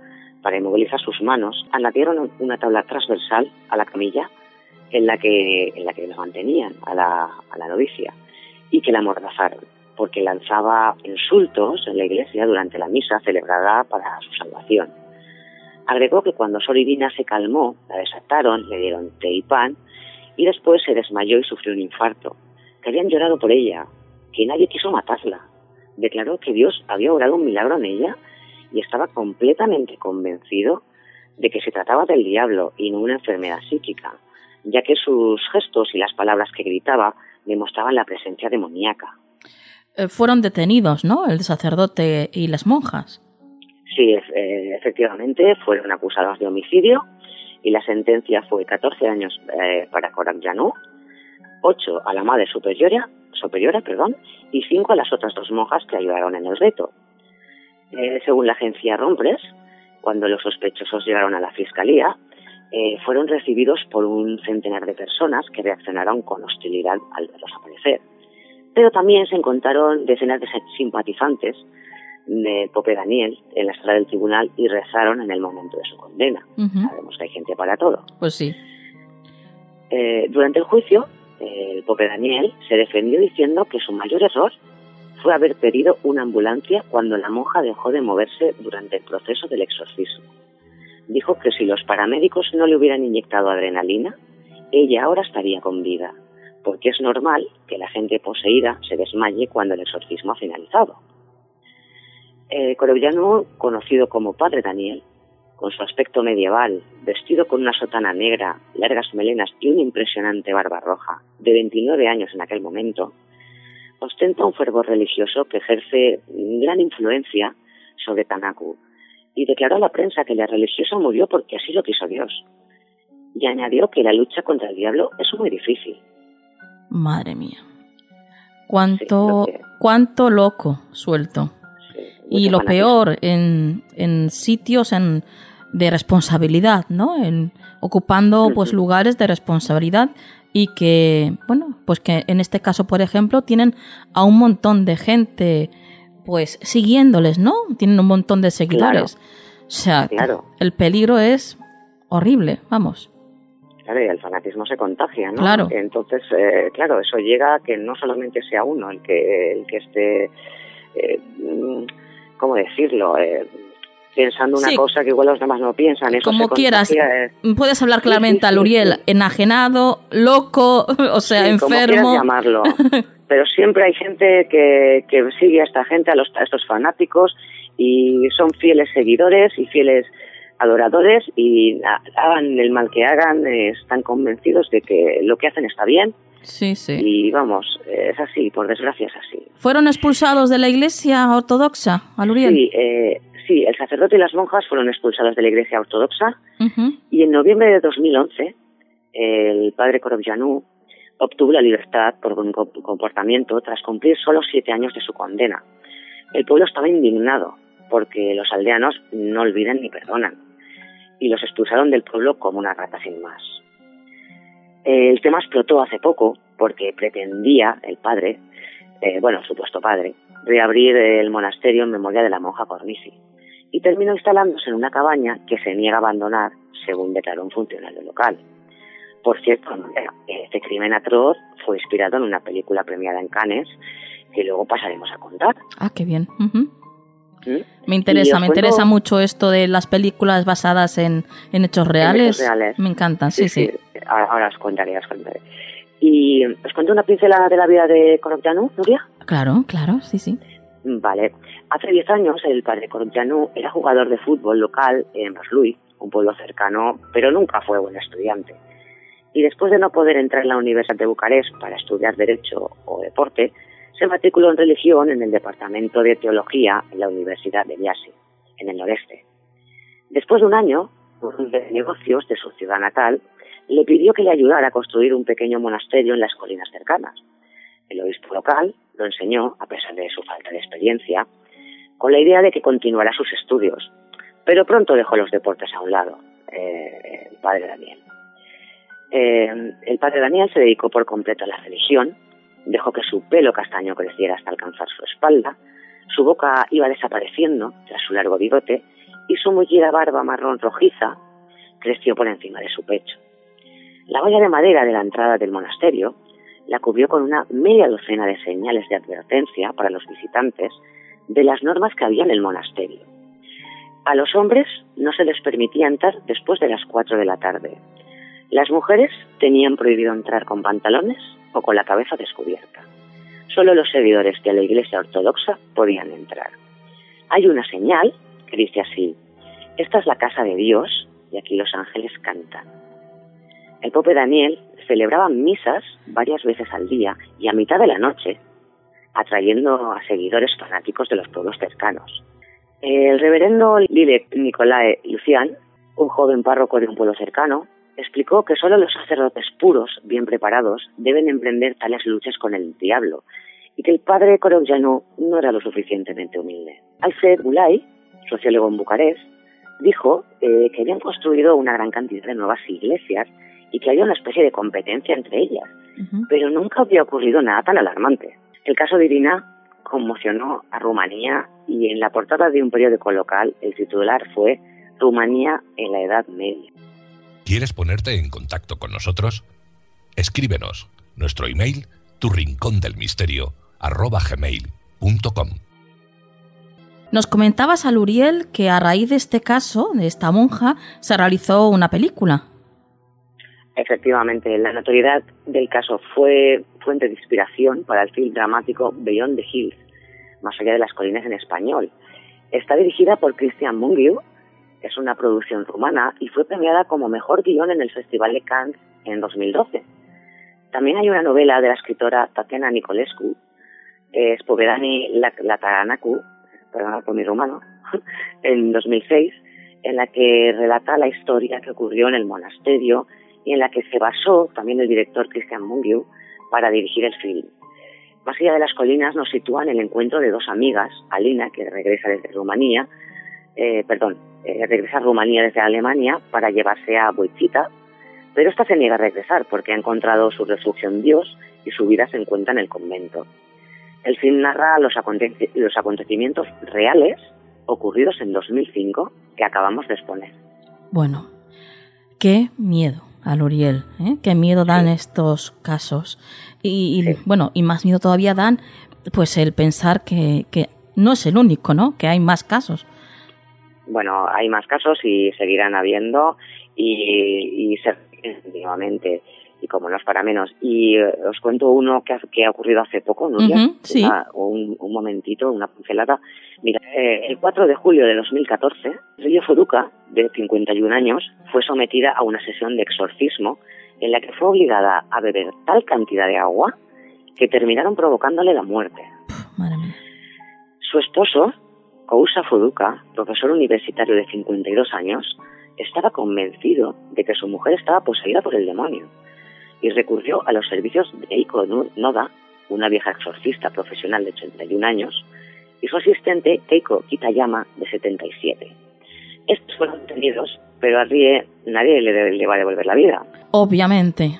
sus manos, añadieron una tabla transversal a la camilla en la que la mantenían a la novicia y que la amordazaron porque lanzaba insultos en la iglesia durante la misa celebrada para su salvación. Agregó que cuando Sor Irina se calmó, la desataron, le dieron té y pan y después se desmayó y sufrió un infarto, que habían llorado por ella, que nadie quiso matarla. Declaró que Dios había obrado un milagro en ella y estaba completamente convencido de que se trataba del diablo y no una enfermedad psíquica, ya que sus gestos y las palabras que gritaba demostraban la presencia demoníaca.
Fueron detenidos, ¿no?, el sacerdote y las monjas.
Sí, efectivamente, fueron acusados de homicidio y la sentencia fue 14 años para Cornellanu, 8 a la madre superiora, y 5 a las otras 2 monjas que ayudaron en el reto. Según la agencia Rompress, cuando los sospechosos llegaron a la fiscalía, fueron recibidos por un centenar de personas que reaccionaron con hostilidad al verlos aparecer. Pero también se encontraron decenas de simpatizantes de Pope Daniel en la sala del tribunal y rezaron en el momento de su condena. Uh-huh. Sabemos que hay gente para todo.
Pues sí.
Durante el juicio, el Pope Daniel se defendió diciendo que su mayor error fue haber pedido una ambulancia cuando la monja dejó de moverse durante el proceso del exorcismo. Dijo que si los paramédicos no le hubieran inyectado adrenalina, ella ahora estaría con vida, porque es normal que la gente poseída se desmaye cuando el exorcismo ha finalizado. Cornellanu, conocido como Padre Daniel, con su aspecto medieval, vestido con una sotana negra, largas melenas y una impresionante barba roja, de 29 años en aquel momento, ostenta un fervor religioso que ejerce gran influencia sobre Tanaku, y declaró a la prensa que la religiosa murió porque así lo quiso Dios. Y añadió que la lucha contra el diablo es muy difícil.
Madre mía. Cuánto loco suelto. Sí, y lo peor, en sitios, en responsabilidad, ¿no? Ocupando pues lugares de responsabilidad y que, bueno, pues que en este caso, por ejemplo, tienen a un montón de gente pues siguiéndoles, ¿no? Tienen un montón de seguidores. Claro. O sea, el peligro es horrible, vamos.
Claro, y el fanatismo se contagia, ¿no?
Claro.
Entonces, claro, eso llega a que no solamente sea uno el que esté, ¿cómo decirlo?, pensando una cosa que igual los demás no piensan. Eso
como quieras, puedes hablar claramente al Uriel, enajenado, loco, o sea, enfermo.
Como quieras llamarlo. Pero siempre hay gente que sigue a esta gente, a estos fanáticos, y son fieles seguidores y fieles adoradores, y hagan el mal que hagan, están convencidos de que lo que hacen está bien.
Sí, sí.
Y vamos, es así, por desgracia es así.
¿Fueron expulsados de la Iglesia Ortodoxa, al Uriel?
Sí, el sacerdote y las monjas fueron expulsados de la Iglesia Ortodoxa, y en noviembre de 2011 el padre Korobjanú obtuvo la libertad por un comportamiento tras cumplir solo 7 años de su condena. El pueblo estaba indignado porque los aldeanos no olvidan ni perdonan, y los expulsaron del pueblo como una rata sin más. El tema explotó hace poco porque pretendía el padre, el supuesto padre, reabrir el monasterio en memoria de la monja Cornisi, y terminó instalándose en una cabaña que se niega a abandonar, según declaró un funcionario local. Por cierto, este crimen atroz fue inspirado en una película premiada en Cannes, que luego pasaremos a contar.
Ah, qué bien. Me interesa mucho esto de las películas basadas en hechos reales. Me encantan, sí.
Ahora os contaré. Y os cuento una pincelada de la vida de Korobjanú, Nuria.
Claro, sí.
Vale. Hace 10 años el padre Korobjanú era jugador de fútbol local en Vaslui, un pueblo cercano, pero nunca fue buen estudiante. Y después de no poder entrar en la Universidad de Bucarest para estudiar Derecho o Deporte, se matriculó en Religión en el Departamento de Teología en la Universidad de Iași, en el noreste. Después de un año, un hombre de negocios de su ciudad natal le pidió que le ayudara a construir un pequeño monasterio en las colinas cercanas. El obispo local lo enseñó, a pesar de su falta de experiencia, con la idea de que continuara sus estudios, pero pronto dejó los deportes a un lado, el padre Daniel. El padre Daniel se dedicó por completo a la religión, dejó que su pelo castaño creciera hasta alcanzar su espalda, su boca iba desapareciendo tras su largo bigote y su mullida barba marrón rojiza creció por encima de su pecho. La valla de madera de la entrada del monasterio la cubrió con una media docena de señales de advertencia para los visitantes de las normas que había en el monasterio. A los hombres no se les permitía entrar después de las 4 de la tarde. Las mujeres tenían prohibido entrar con pantalones o con la cabeza descubierta. Solo los seguidores de la Iglesia Ortodoxa podían entrar. Hay una señal que dice así: esta es la casa de Dios y aquí los ángeles cantan. El Pope Daniel celebraba misas varias veces al día y a mitad de la noche, atrayendo a seguidores fanáticos de los pueblos cercanos. El reverendo Lile Nicolae Lucian, un joven párroco de un pueblo cercano, explicó que solo los sacerdotes puros, bien preparados, deben emprender tales luchas con el diablo, y que el padre Korobjanú no era lo suficientemente humilde. Alfred Bulay, sociólogo en Bucarest, dijo que habían construido una gran cantidad de nuevas iglesias y que había una especie de competencia entre ellas, pero nunca había ocurrido nada tan alarmante. El caso de Irina conmocionó a Rumanía y en la portada de un periódico local el titular fue «Rumanía en la Edad Media».
¿Quieres ponerte en contacto con nosotros? Escríbenos. Nuestro email, turincondelmisterio@gmail.com.
Nos comentabas, al Uriel, que a raíz de este caso, de esta monja, se realizó una película.
Efectivamente, la notoriedad del caso fue fuente de inspiración para el film dramático Beyond the Hills, más allá de las colinas en español. Está dirigida por Cristian Mungiu, es una producción rumana y fue premiada como mejor guión en el Festival de Cannes en 2012. También hay una novela de la escritora Tatiana Nicolescu, Spovedani Lataranacu, perdona por mi rumano, en 2006, en la que relata la historia que ocurrió en el monasterio y en la que se basó también el director Cristian Mungiu para dirigir el film. Más allá de las colinas nos sitúa en el encuentro de dos amigas, Alina, que regresa desde Rumanía, regresa a Rumanía desde Alemania para llevarse a Boichita, pero esta se niega a regresar porque ha encontrado su refugio en Dios y su vida se encuentra en el convento. El film narra los acontecimientos reales ocurridos en 2005 que acabamos de exponer.
Bueno, qué miedo, Aluriel, ¿eh? Qué miedo dan estos casos. Y bueno, y más miedo todavía dan pues el pensar que no es el único, ¿no? Que hay más casos.
Bueno, hay más casos y seguirán habiendo y se nuevamente. Y como no es para menos. Y os cuento uno que ha ocurrido hace poco, ¿no?
Sí.
Un momentito, una pincelada. Mira, el 4 de julio de 2014, Rio Foduka, de 51 años, fue sometida a una sesión de exorcismo en la que fue obligada a beber tal cantidad de agua que terminaron provocándole la muerte.
Madre mía.
Su esposo, Kousa Foduka, profesor universitario de 52 años, estaba convencido de que su mujer estaba poseída por el demonio y recurrió a los servicios de Eiko Noda, una vieja exorcista profesional de 81 años, y su asistente Keiko Kitayama, de 77. Estos fueron detenidos, pero a Rie nadie le va a devolver la vida.
Obviamente.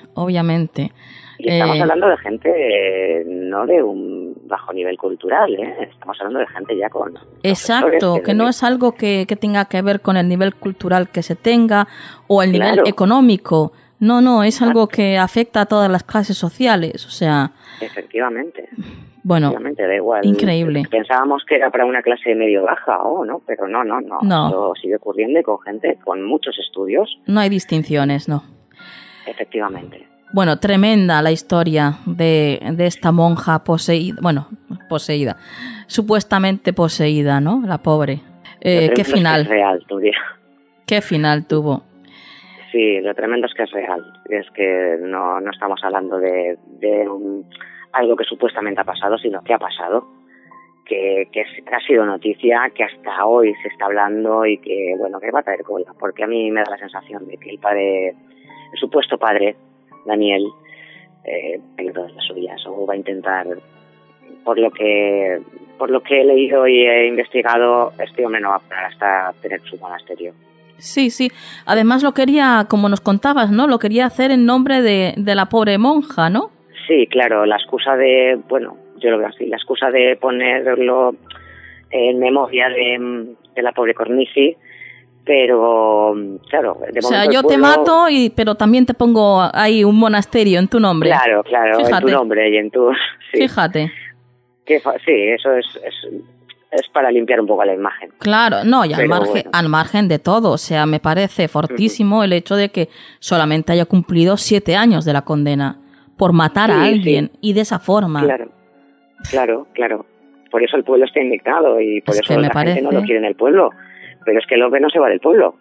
Y estamos hablando de gente no de un bajo nivel cultural, ¿eh? Estamos hablando de gente ya con...
Exacto, que no es algo que tenga que ver con el nivel cultural que se tenga o el nivel económico. No, es algo que afecta a todas las clases sociales, o sea...
Efectivamente.
Bueno,
efectivamente, da igual.
Increíble.
Pensábamos que era para una clase medio baja, ¿no? Pero no. Esto sigue ocurriendo con gente con muchos estudios.
No hay distinciones, no.
Efectivamente.
Bueno, tremenda la historia de esta monja poseída, supuestamente poseída, ¿no? La pobre. ¿Qué final?
Es real, tú dirás.
¿Qué final tuvo?
Sí, lo tremendo es que es real. Es que no estamos hablando de algo que supuestamente ha pasado, sino que ha pasado. Que ha sido noticia, que hasta hoy se está hablando y que, bueno, que va a traer cola. Porque a mí me da la sensación de que el supuesto padre, Daniel, tiene todas las suyas o va a intentar, por lo que he leído y he investigado, este hombre no va a parar hasta tener su monasterio.
Sí. Además lo quería, como nos contabas, ¿no? Lo quería hacer en nombre de la pobre monja, ¿no?
Sí, claro, la excusa de, bueno, yo lo veo así, la excusa de ponerlo en memoria de la pobre Cornici, pero, claro...
O sea, yo te mato, pero también te pongo ahí un monasterio en tu nombre.
Claro, fíjate. En tu nombre y en tu... Sí.
Fíjate.
Sí, eso es para limpiar un poco la imagen.
Claro, no, y al margen de todo, o sea, me parece fortísimo el hecho de que solamente haya cumplido 7 años de la condena por matar a alguien y de esa forma.
Claro. Por eso el pueblo está indignado y por eso la gente no lo quiere en el pueblo. Pero es que el hombre no se va del pueblo.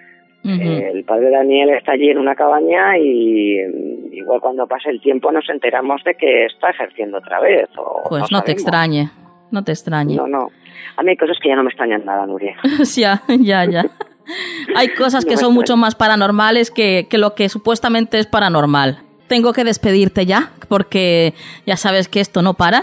El padre Daniel está allí en una cabaña y igual cuando pase el tiempo nos enteramos de que está ejerciendo otra vez.
Pues no te extrañe. No.
A mí hay cosas que ya no me extrañan nada, Nuria.
Ya. Hay cosas que son mucho más paranormales que lo que supuestamente es paranormal. Tengo que despedirte ya, porque ya sabes que esto no para.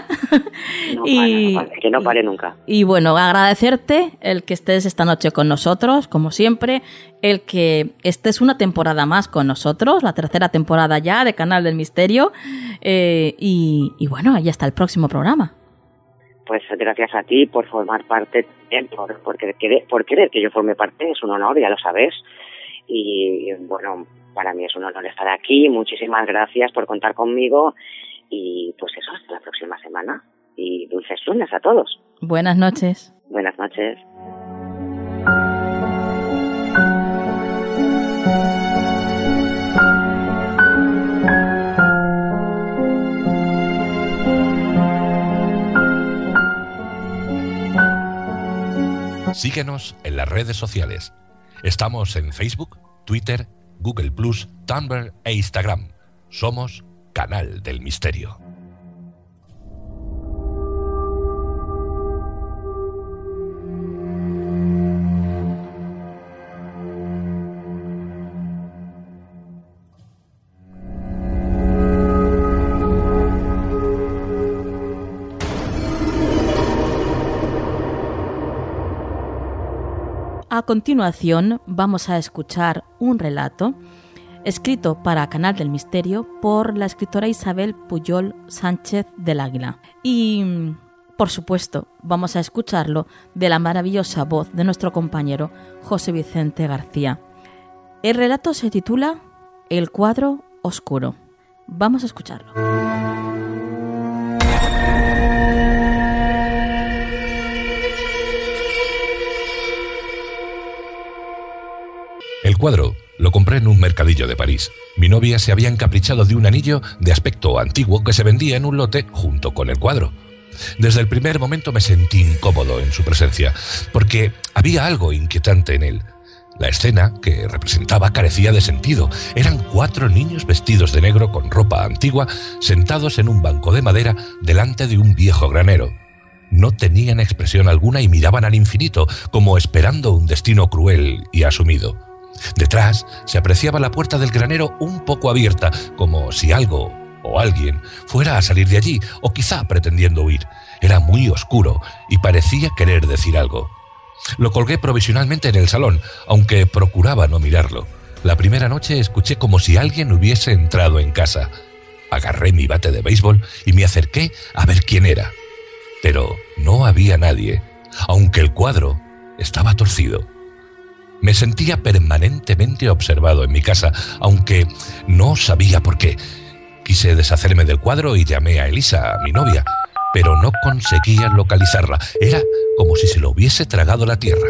Que no pare nunca.
Y bueno, agradecerte el que estés esta noche con nosotros, como siempre, el que estés una temporada más con nosotros, la 3ª temporada ya de Canal del Misterio. Y bueno, ya hasta el próximo programa.
Pues gracias a ti por formar parte, por querer que yo forme parte, es un honor, ya lo sabes. Y bueno, para mí es un honor estar aquí. Muchísimas gracias por contar conmigo. Y pues eso, hasta la próxima semana. Y dulces lunes a todos.
Buenas noches.
Buenas noches.
Síguenos en las redes sociales. Estamos en Facebook, Twitter, Google+, Tumblr e Instagram. Somos Canal del Misterio.
A continuación vamos a escuchar un relato escrito para Canal del Misterio por la escritora Isabel Pujol Sánchez del Águila. Y, por supuesto, vamos a escucharlo de la maravillosa voz de nuestro compañero José Vicente García. El relato se titula El cuadro oscuro. Vamos a escucharlo.
El cuadro lo compré en un mercadillo de París. Mi novia se había encaprichado de un anillo de aspecto antiguo que se vendía en un lote junto con el cuadro. Desde el primer momento me sentí incómodo en su presencia, porque había algo inquietante en él. La escena que representaba carecía de sentido. Eran 4 niños vestidos de negro con ropa antigua, sentados en un banco de madera delante de un viejo granero. No tenían expresión alguna y miraban al infinito, como esperando un destino cruel y asumido. Detrás se apreciaba la puerta del granero un poco abierta, como si algo o alguien fuera a salir de allí, o quizá pretendiendo huir. Era muy oscuro y parecía querer decir algo. Lo colgué provisionalmente en el salón, aunque procuraba no mirarlo. La primera noche escuché como si alguien hubiese entrado en casa. Agarré mi bate de béisbol y me acerqué a ver quién era. Pero no había nadie, aunque el cuadro estaba torcido. Me sentía permanentemente observado en mi casa, aunque no sabía por qué. Quise deshacerme del cuadro y llamé a Elisa, mi novia, pero no conseguía localizarla. Era como si se lo hubiese tragado la tierra.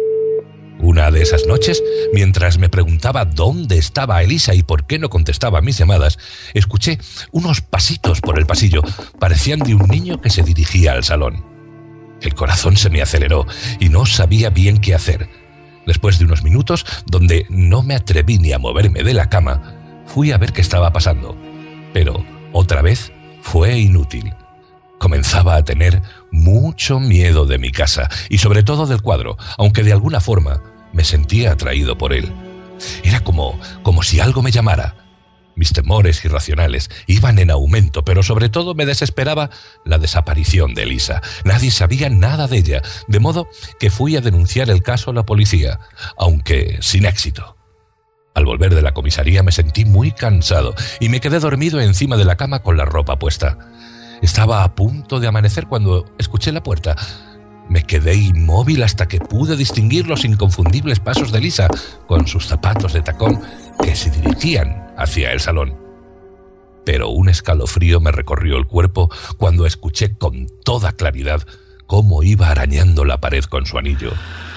Una de esas noches, mientras me preguntaba dónde estaba Elisa y por qué no contestaba mis llamadas, escuché unos pasitos por el pasillo. Parecían de un niño que se dirigía al salón. El corazón se me aceleró y no sabía bien qué hacer. Después de unos minutos, donde no me atreví ni a moverme de la cama, fui a ver qué estaba pasando. Pero, otra vez, fue inútil. Comenzaba a tener mucho miedo de mi casa y sobre todo del cuadro, aunque de alguna forma me sentía atraído por él. Era como si algo me llamara. Mis temores irracionales iban en aumento, pero sobre todo me desesperaba la desaparición de Elisa. Nadie sabía nada de ella, de modo que fui a denunciar el caso a la policía, aunque sin éxito. Al volver de la comisaría me sentí muy cansado y me quedé dormido encima de la cama con la ropa puesta. Estaba a punto de amanecer cuando escuché la puerta. Me quedé inmóvil hasta que pude distinguir los inconfundibles pasos de Elisa con sus zapatos de tacón que se dirigían hacia el salón. Pero un escalofrío me recorrió el cuerpo cuando escuché con toda claridad cómo iba arañando la pared con su anillo.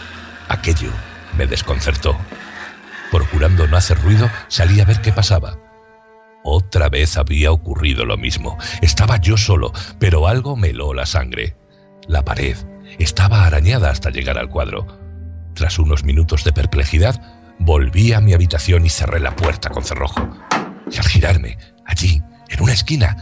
Aquello me desconcertó. Procurando no hacer ruido, salí a ver qué pasaba. Otra vez había ocurrido lo mismo. Estaba yo solo, pero algo me heló la sangre. La pared estaba arañada hasta llegar al cuadro. Tras unos minutos de perplejidad, volví a mi habitación y cerré la puerta con cerrojo. Y al girarme, allí, en una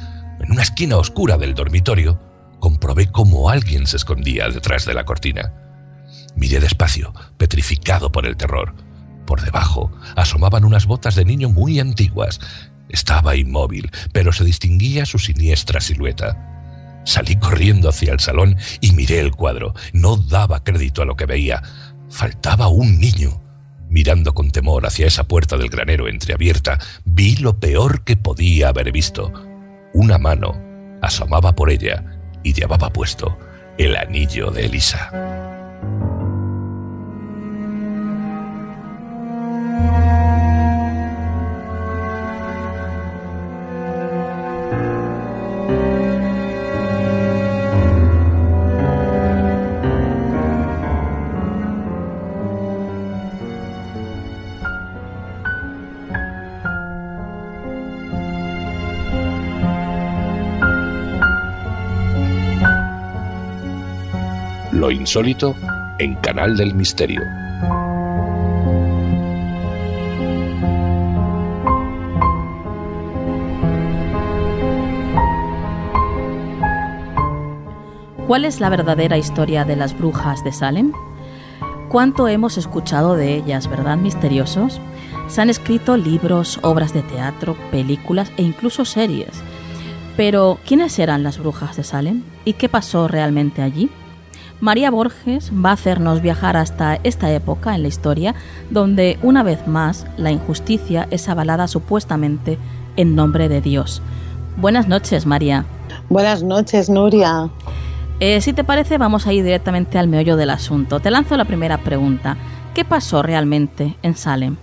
esquina oscura del dormitorio, comprobé cómo alguien se escondía detrás de la cortina. Miré despacio, petrificado por el terror. Por debajo asomaban unas botas de niño muy antiguas. Estaba inmóvil, pero se distinguía su siniestra silueta. Salí corriendo hacia el salón y miré el cuadro. No daba crédito a lo que veía. Faltaba un niño. Mirando con temor hacia esa puerta del granero entreabierta, vi lo peor que podía haber visto. Una mano asomaba por ella y llevaba puesto el anillo de Elisa. Lo insólito en Canal del Misterio.
¿Cuál es la verdadera historia de las brujas de Salem? ¿Cuánto hemos escuchado de ellas, verdad, misteriosos? Se han escrito libros, obras de teatro, películas e incluso series. Pero, ¿quiénes eran las brujas de Salem? ¿Y qué pasó realmente allí? María Borges va a hacernos viajar hasta esta época en la historia, donde una vez más la injusticia es avalada supuestamente en nombre de Dios. Buenas noches, María.
Buenas noches, Nuria.
Si te parece, vamos a ir directamente al meollo del asunto. Te lanzo la primera pregunta. ¿Qué pasó realmente en Salem?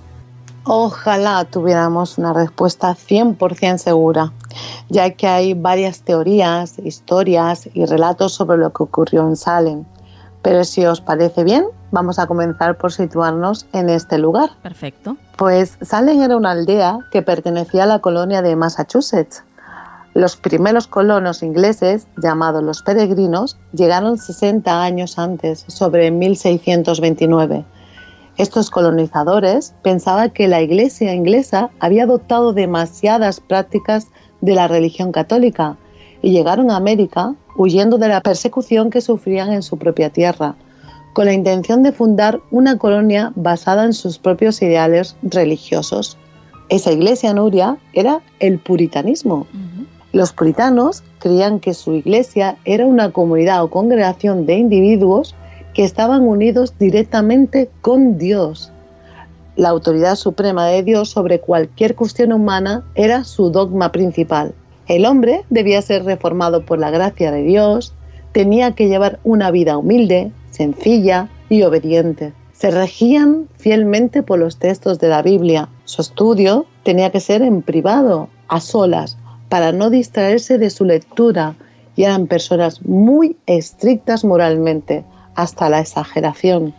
Ojalá tuviéramos una respuesta 100% segura, ya que hay varias teorías, historias y relatos sobre lo que ocurrió en Salem. Pero si os parece bien, vamos a comenzar por situarnos en este lugar.
Perfecto.
Pues Salem era una aldea que pertenecía a la colonia de Massachusetts. Los primeros colonos ingleses, llamados los peregrinos, llegaron 60 años antes, sobre 1629. Estos colonizadores pensaban que la Iglesia inglesa había adoptado demasiadas prácticas de la religión católica y llegaron a América huyendo de la persecución que sufrían en su propia tierra, con la intención de fundar una colonia basada en sus propios ideales religiosos. Esa iglesia, Nuria, era el puritanismo. Los puritanos creían que su iglesia era una comunidad o congregación de individuos que estaban unidos directamente con Dios. La autoridad suprema de Dios sobre cualquier cuestión humana era su dogma principal. El hombre debía ser reformado por la gracia de Dios, tenía que llevar una vida humilde, sencilla y obediente. Se regían fielmente por los textos de la Biblia. Su estudio tenía que ser en privado, a solas, para no distraerse de su lectura, y eran personas muy estrictas moralmente, hasta la exageración.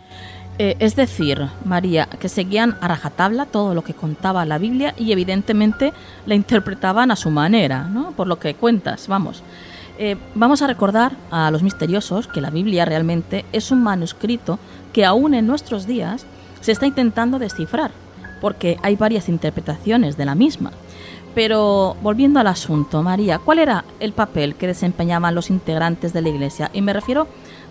Es decir, María, que seguían a rajatabla todo lo que contaba la Biblia y evidentemente la interpretaban a su manera, ¿no? Por lo que cuentas, vamos. Vamos a recordar a los misteriosos que la Biblia realmente es un manuscrito que aún en nuestros días se está intentando descifrar, porque hay varias interpretaciones de la misma. Pero volviendo al asunto, María, ¿cuál era el papel que desempeñaban los integrantes de la Iglesia? Y me refiero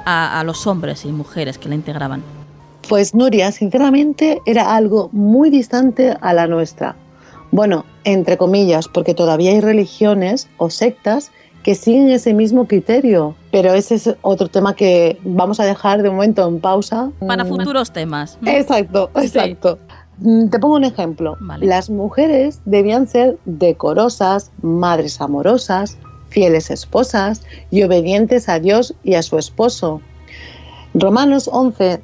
a los hombres y mujeres que la integraban.
Pues Nuria, sinceramente era algo muy distante a la nuestra. Bueno, entre comillas, porque todavía hay religiones o sectas que siguen ese mismo criterio, pero ese es otro tema que vamos a dejar de momento en pausa.
Para futuros temas, ¿no?
Exacto. Sí. Te pongo un ejemplo.
Vale.
Las mujeres debían ser decorosas, madres amorosas, fieles esposas y obedientes a Dios y a su esposo. Romanos 11,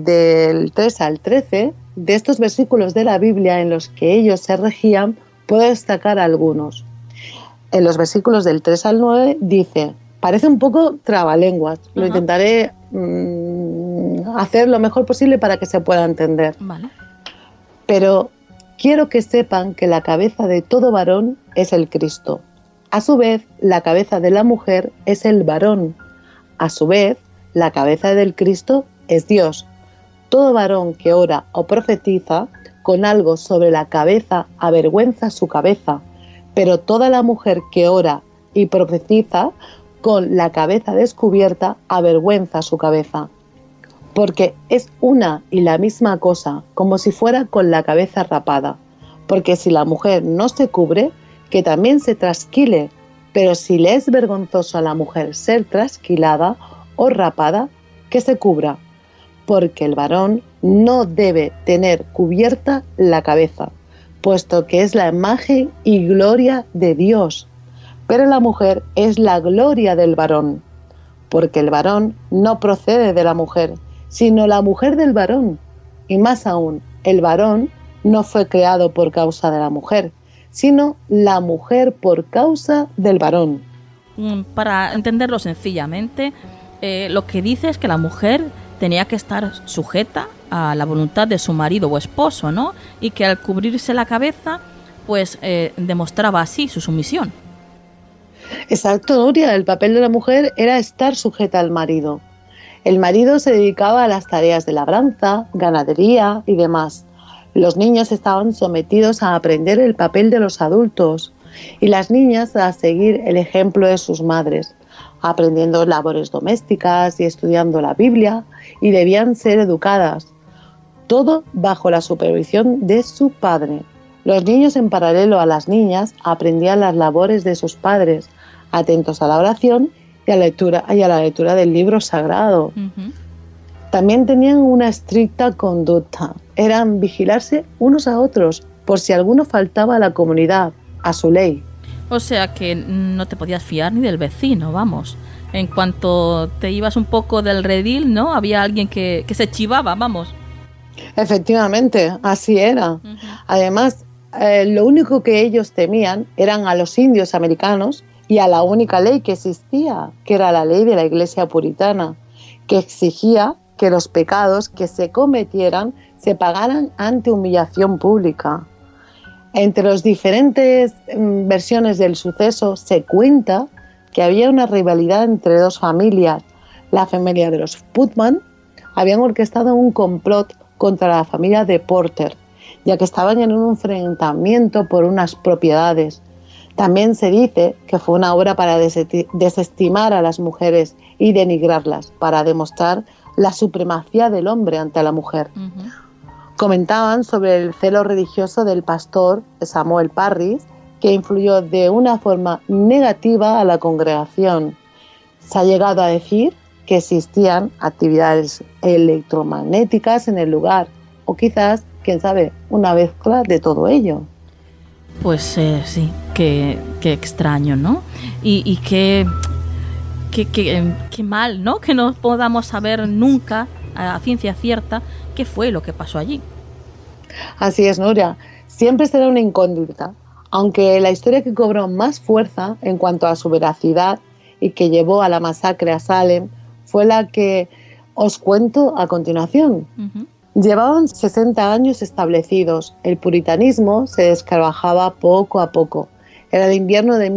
del 3 al 13, de estos versículos de la Biblia en los que ellos se regían, puedo destacar algunos. En los versículos del 3 al 9 dice, parece un poco trabalenguas, lo intentaré hacer lo mejor posible para que se pueda entender.
Vale.
Pero quiero que sepan que la cabeza de todo varón es el Cristo. A su vez, la cabeza de la mujer es el varón. A su vez, la cabeza del Cristo es Dios. Todo varón que ora o profetiza con algo sobre la cabeza avergüenza su cabeza, pero toda la mujer que ora y profetiza con la cabeza descubierta avergüenza su cabeza. Porque es una y la misma cosa, como si fuera con la cabeza rapada. Porque si la mujer no se cubre, que también se trasquile, pero si le es vergonzoso a la mujer ser trasquilada o rapada, que se cubra, porque el varón no debe tener cubierta la cabeza, puesto que es la imagen y gloria de Dios, pero la mujer es la gloria del varón, porque el varón no procede de la mujer, sino la mujer del varón, y más aún, el varón no fue creado por causa de la mujer, sino la mujer por causa del varón.
Para entenderlo sencillamente, lo que dice es que la mujer tenía que estar sujeta a la voluntad de su marido o esposo, ¿no? Y que al cubrirse la cabeza, pues demostraba así su sumisión.
Exacto, Nuria, el papel de la mujer era estar sujeta al marido. El marido se dedicaba a las tareas de labranza, ganadería y demás. Los niños estaban sometidos a aprender el papel de los adultos y las niñas a seguir el ejemplo de sus madres, aprendiendo labores domésticas y estudiando la Biblia, y debían ser educadas, todo bajo la supervisión de su padre. Los niños, en paralelo a las niñas, aprendían las labores de sus padres, atentos a la oración y a la lectura del libro sagrado.
Ujú.
También tenían una estricta conducta, eran vigilarse unos a otros por si alguno faltaba a la comunidad, a su ley.
O sea que no te podías fiar ni del vecino, vamos. En cuanto te ibas un poco del redil, ¿no? Había alguien que se chivaba, vamos.
Efectivamente, así era.
Ujú.
Además, lo único que ellos temían eran a los indios americanos y a la única ley que existía, que era la ley de la Iglesia puritana, que exigía que los pecados que se cometieran se pagaran ante humillación pública. Entre las diferentes versiones del suceso se cuenta que había una rivalidad entre dos familias. La familia de los Putman habían orquestado un complot contra la familia de Porter, ya que estaban en un enfrentamiento por unas propiedades. También se dice que fue una obra para desestimar a las mujeres y denigrarlas, para demostrar la supremacía del hombre ante la mujer.
Ujú.
Comentaban sobre el celo religioso del pastor Samuel Parris, que influyó de una forma negativa a la congregación. Se ha llegado a decir que existían actividades electromagnéticas en el lugar, o quizás, quién sabe, una mezcla de todo ello.
Pues sí, qué extraño, ¿no? Y qué mal, ¿no? Que no podamos saber nunca a ciencia cierta qué fue lo que pasó allí.
Así es, Nuria. Siempre será una incógnita, aunque la historia que cobró más fuerza en cuanto a su veracidad y que llevó a la masacre a Salem fue la que os cuento a continuación.
Ujú.
Llevaban 60 años establecidos. El puritanismo se descarabajaba poco a poco. Era el invierno de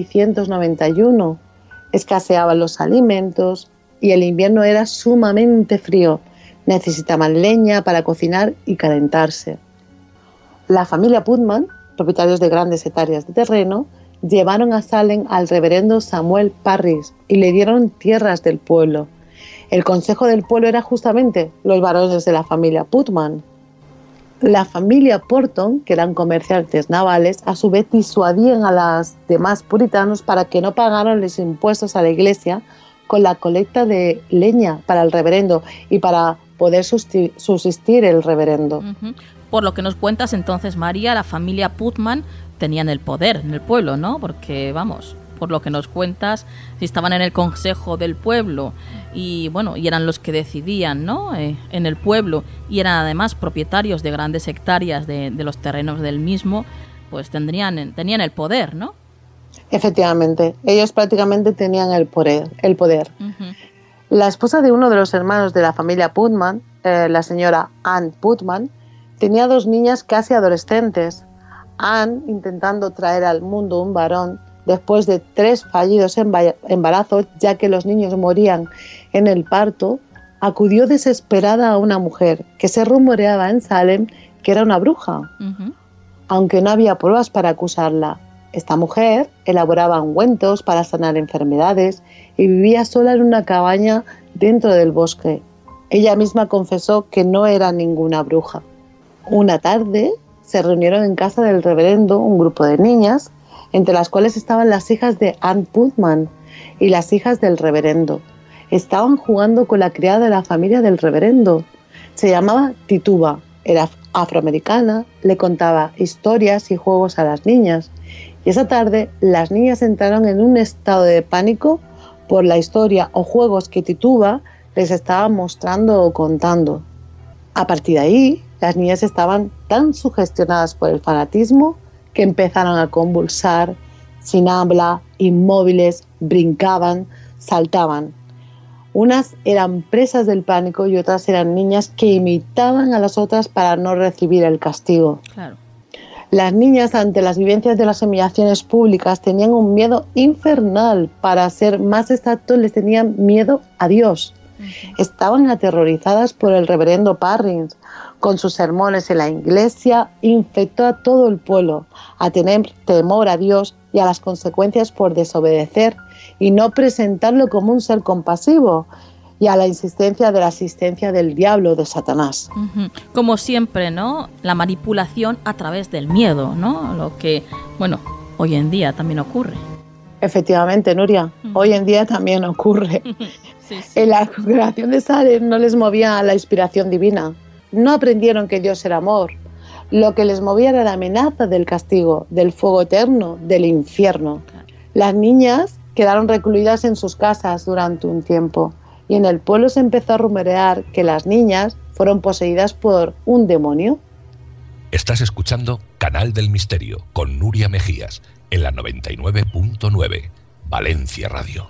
1691. Escaseaban los alimentos y el invierno era sumamente frío. Necesitaban leña para cocinar y calentarse. La familia Putman, propietarios de grandes hectáreas de terreno, llevaron a Salem al reverendo Samuel Parris y le dieron tierras del pueblo. El consejo del pueblo era justamente los varones de la familia Putman. La familia Porton, que eran comerciantes navales, a su vez disuadían a los demás puritanos para que no pagaran los impuestos a la iglesia con la colecta de leña para el reverendo y para poder subsistir el reverendo.
Ujú. Por lo que nos cuentas entonces, María, la familia Putman tenían el poder en el pueblo, ¿no? Porque, vamos, por lo que nos cuentas, si estaban en el consejo del pueblo y, bueno, y eran los que decidían, ¿no? En el pueblo y eran además propietarios de grandes hectáreas de los terrenos del mismo, pues tenían el poder, ¿no?
Efectivamente, ellos prácticamente tenían el poder.
Ujú.
La esposa de uno de los hermanos de la familia Putman, la señora Ann Putman, tenía 2 niñas casi adolescentes. Ann, intentando traer al mundo un varón, después de 3 fallidos embarazos, ya que los niños morían en el parto, acudió desesperada a una mujer que se rumoreaba en Salem que era una bruja,
Ujú.
aunque no había pruebas para acusarla. Esta mujer elaboraba ungüentos para sanar enfermedades y vivía sola en una cabaña dentro del bosque. Ella misma confesó que no era ninguna bruja. Una tarde se reunieron en casa del reverendo un grupo de niñas, entre las cuales estaban las hijas de Ann Putman y las hijas del reverendo. Estaban jugando con la criada de la familia del reverendo. Se llamaba Tituba, era afroamericana, le contaba historias y juegos a las niñas. Y esa tarde las niñas entraron en un estado de pánico por la historia o juegos que Tituba les estaba mostrando o contando. A partir de ahí, las niñas estaban tan sugestionadas por el fanatismo que empezaron a convulsar, sin habla, inmóviles, brincaban, saltaban. Unas eran presas del pánico y otras eran niñas que imitaban a las otras para no recibir el castigo.
Claro.
Las niñas, ante las vivencias de las humillaciones públicas, tenían un miedo infernal. Para ser más exactos, les tenían miedo a Dios. Estaban aterrorizadas por el reverendo Parris. Con sus sermones en la iglesia, infectó a todo el pueblo a tener temor a Dios y a las consecuencias por desobedecer y no presentarlo como un ser compasivo, y a la insistencia de la asistencia del diablo, de Satanás.
Ujú. Como siempre, ¿no? La manipulación a través del miedo, ¿no? Lo que, bueno, hoy en día también ocurre.
Efectivamente, Nuria, hoy en día también ocurre. Sí. En la congregación de Salem no les movía la inspiración divina, no aprendieron que Dios era amor. Lo que les movía era la amenaza del castigo, del fuego eterno, del infierno. Las niñas quedaron recluidas en sus casas durante un tiempo y en el pueblo se empezó a rumorear que las niñas fueron poseídas por un demonio.
Estás escuchando Canal del Misterio con Nuria Mejías en la 99.9 Valencia Radio.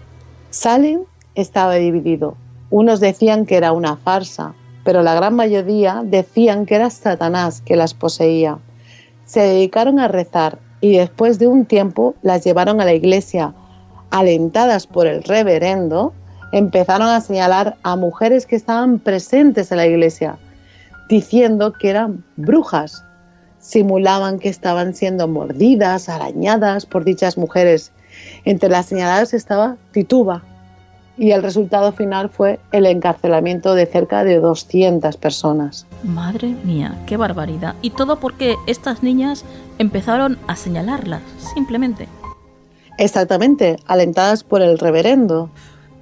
Salem estaba dividido. Unos decían que era una farsa, pero la gran mayoría decían que era Satanás que las poseía. Se dedicaron a rezar y después de un tiempo las llevaron a la iglesia. Alentadas por el reverendo, empezaron a señalar a mujeres que estaban presentes en la iglesia, diciendo que eran brujas. Simulaban que estaban siendo mordidas, arañadas por dichas mujeres. Entre las señaladas estaba Tituba, y el resultado final fue el encarcelamiento de cerca de 200 personas.
Madre mía, qué barbaridad. Y todo porque estas niñas empezaron a señalarlas, simplemente.
Exactamente, alentadas por el reverendo.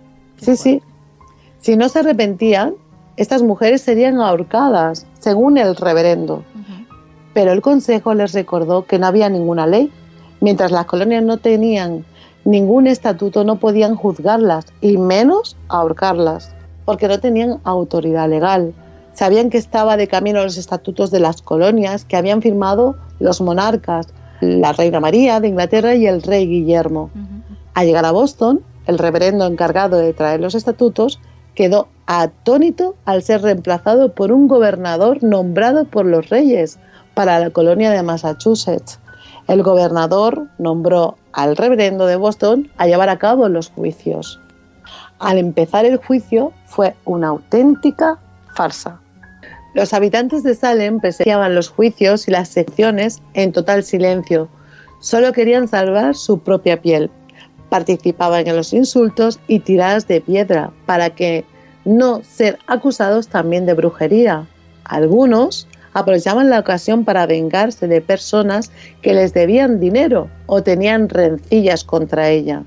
Sí. Si no se arrepentían, estas mujeres serían ahorcadas, según el reverendo. Pero el consejo les recordó que no había ninguna ley. Mientras las colonias no tenían ningún estatuto, no podían juzgarlas y menos ahorcarlas, porque no tenían autoridad legal. Sabían que estaba de camino los estatutos de las colonias que habían firmado los monarcas, la reina María de Inglaterra y el rey Guillermo. Al llegar a Boston, el reverendo encargado de traer los estatutos quedó atónito al ser reemplazado por un gobernador nombrado por los reyes para la colonia de Massachusetts. El gobernador nombró al reverendo de Boston a llevar a cabo los juicios. Al empezar el juicio fue una auténtica farsa. Los habitantes de Salem presenciaban los juicios y las secciones en total silencio. Solo querían salvar su propia piel. Participaban en los insultos y tiradas de piedra para que no ser acusados también de brujería. Algunos aprovechaban la ocasión para vengarse de personas que les debían dinero o tenían rencillas contra ella.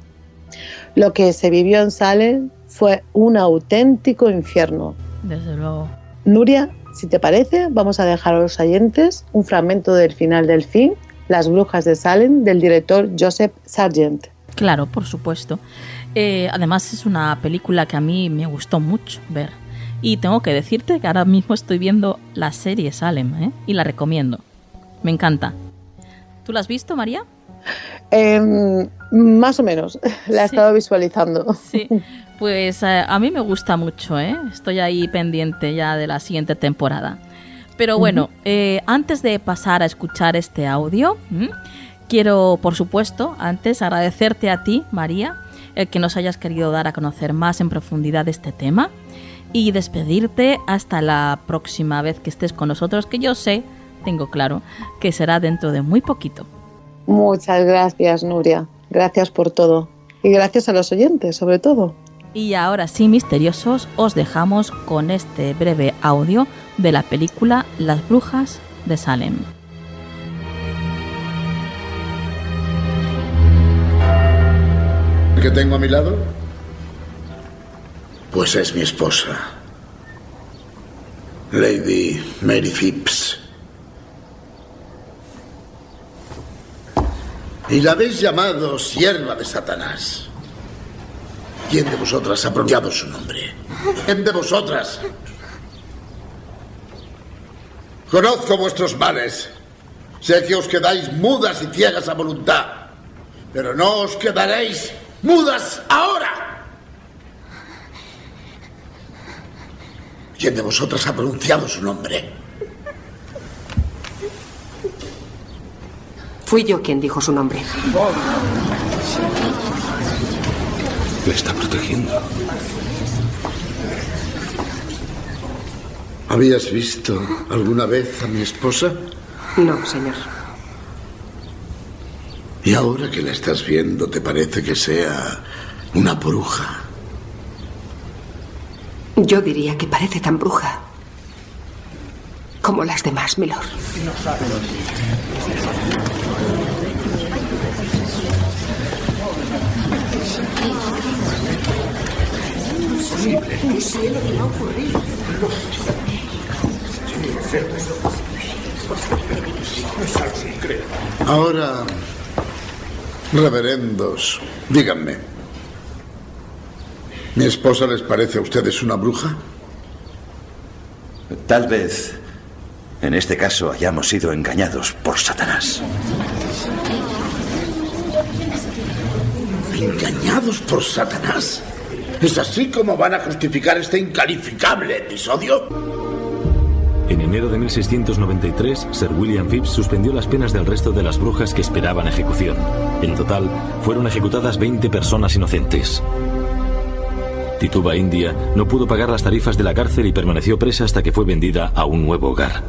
Lo que se vivió en Salem fue un auténtico infierno.
Desde luego.
Nuria, si te parece, vamos a dejar a los oyentes un fragmento del final del film, Las brujas de Salem, del director Joseph Sargent.
Claro, por supuesto. Además es una película que a mí me gustó mucho ver. Y tengo que decirte que ahora mismo estoy viendo la serie Salem, y la recomiendo. Me encanta. ¿Tú la has visto, María?
Más o menos. La he estado visualizando.
Sí, pues a mí me gusta mucho, Estoy ahí pendiente ya de la siguiente temporada. Pero bueno, antes de pasar a escuchar este audio, quiero, por supuesto, antes agradecerte a ti, María, el que nos hayas querido dar a conocer más en profundidad este tema. Y despedirte hasta la próxima vez que estés con nosotros, que yo sé, tengo claro, que será dentro de muy poquito.
Muchas gracias, Nuria. Gracias por todo. Y gracias a los oyentes, sobre todo.
Y ahora sí, misteriosos, os dejamos con este breve audio de la película Las brujas de Salem.
¿Qué tengo a mi lado? Pues es mi esposa, Lady Mary Phipps. Y la habéis llamado sierva de Satanás. ¿Quién de vosotras ha pronunciado su nombre? ¿Quién de vosotras? Conozco vuestros males. Sé que os quedáis mudas y ciegas a voluntad, pero no os quedaréis mudas ahora. ¿Quién de vosotras ha pronunciado su nombre?
Fui yo quien dijo su nombre.
Le está protegiendo. ¿Habías visto alguna vez a mi esposa?
No, señor.
Y ahora que la estás viendo, ¿te parece que sea una bruja?
Yo diría que parece tan bruja como las demás, milord.
No sé lo que va a ocurrir. Ahora, reverendos, díganme, ¿mi esposa les parece a ustedes una bruja?
Tal vez, en este caso, hayamos sido engañados por Satanás.
¿Engañados por Satanás? ¿Es así como van a justificar este incalificable episodio?
En enero de 1693, Sir William Phips suspendió las penas del resto de las brujas que esperaban ejecución. En total, fueron ejecutadas 20 personas inocentes. Tituba India no pudo pagar las tarifas de la cárcel y permaneció presa hasta que fue vendida a un nuevo hogar.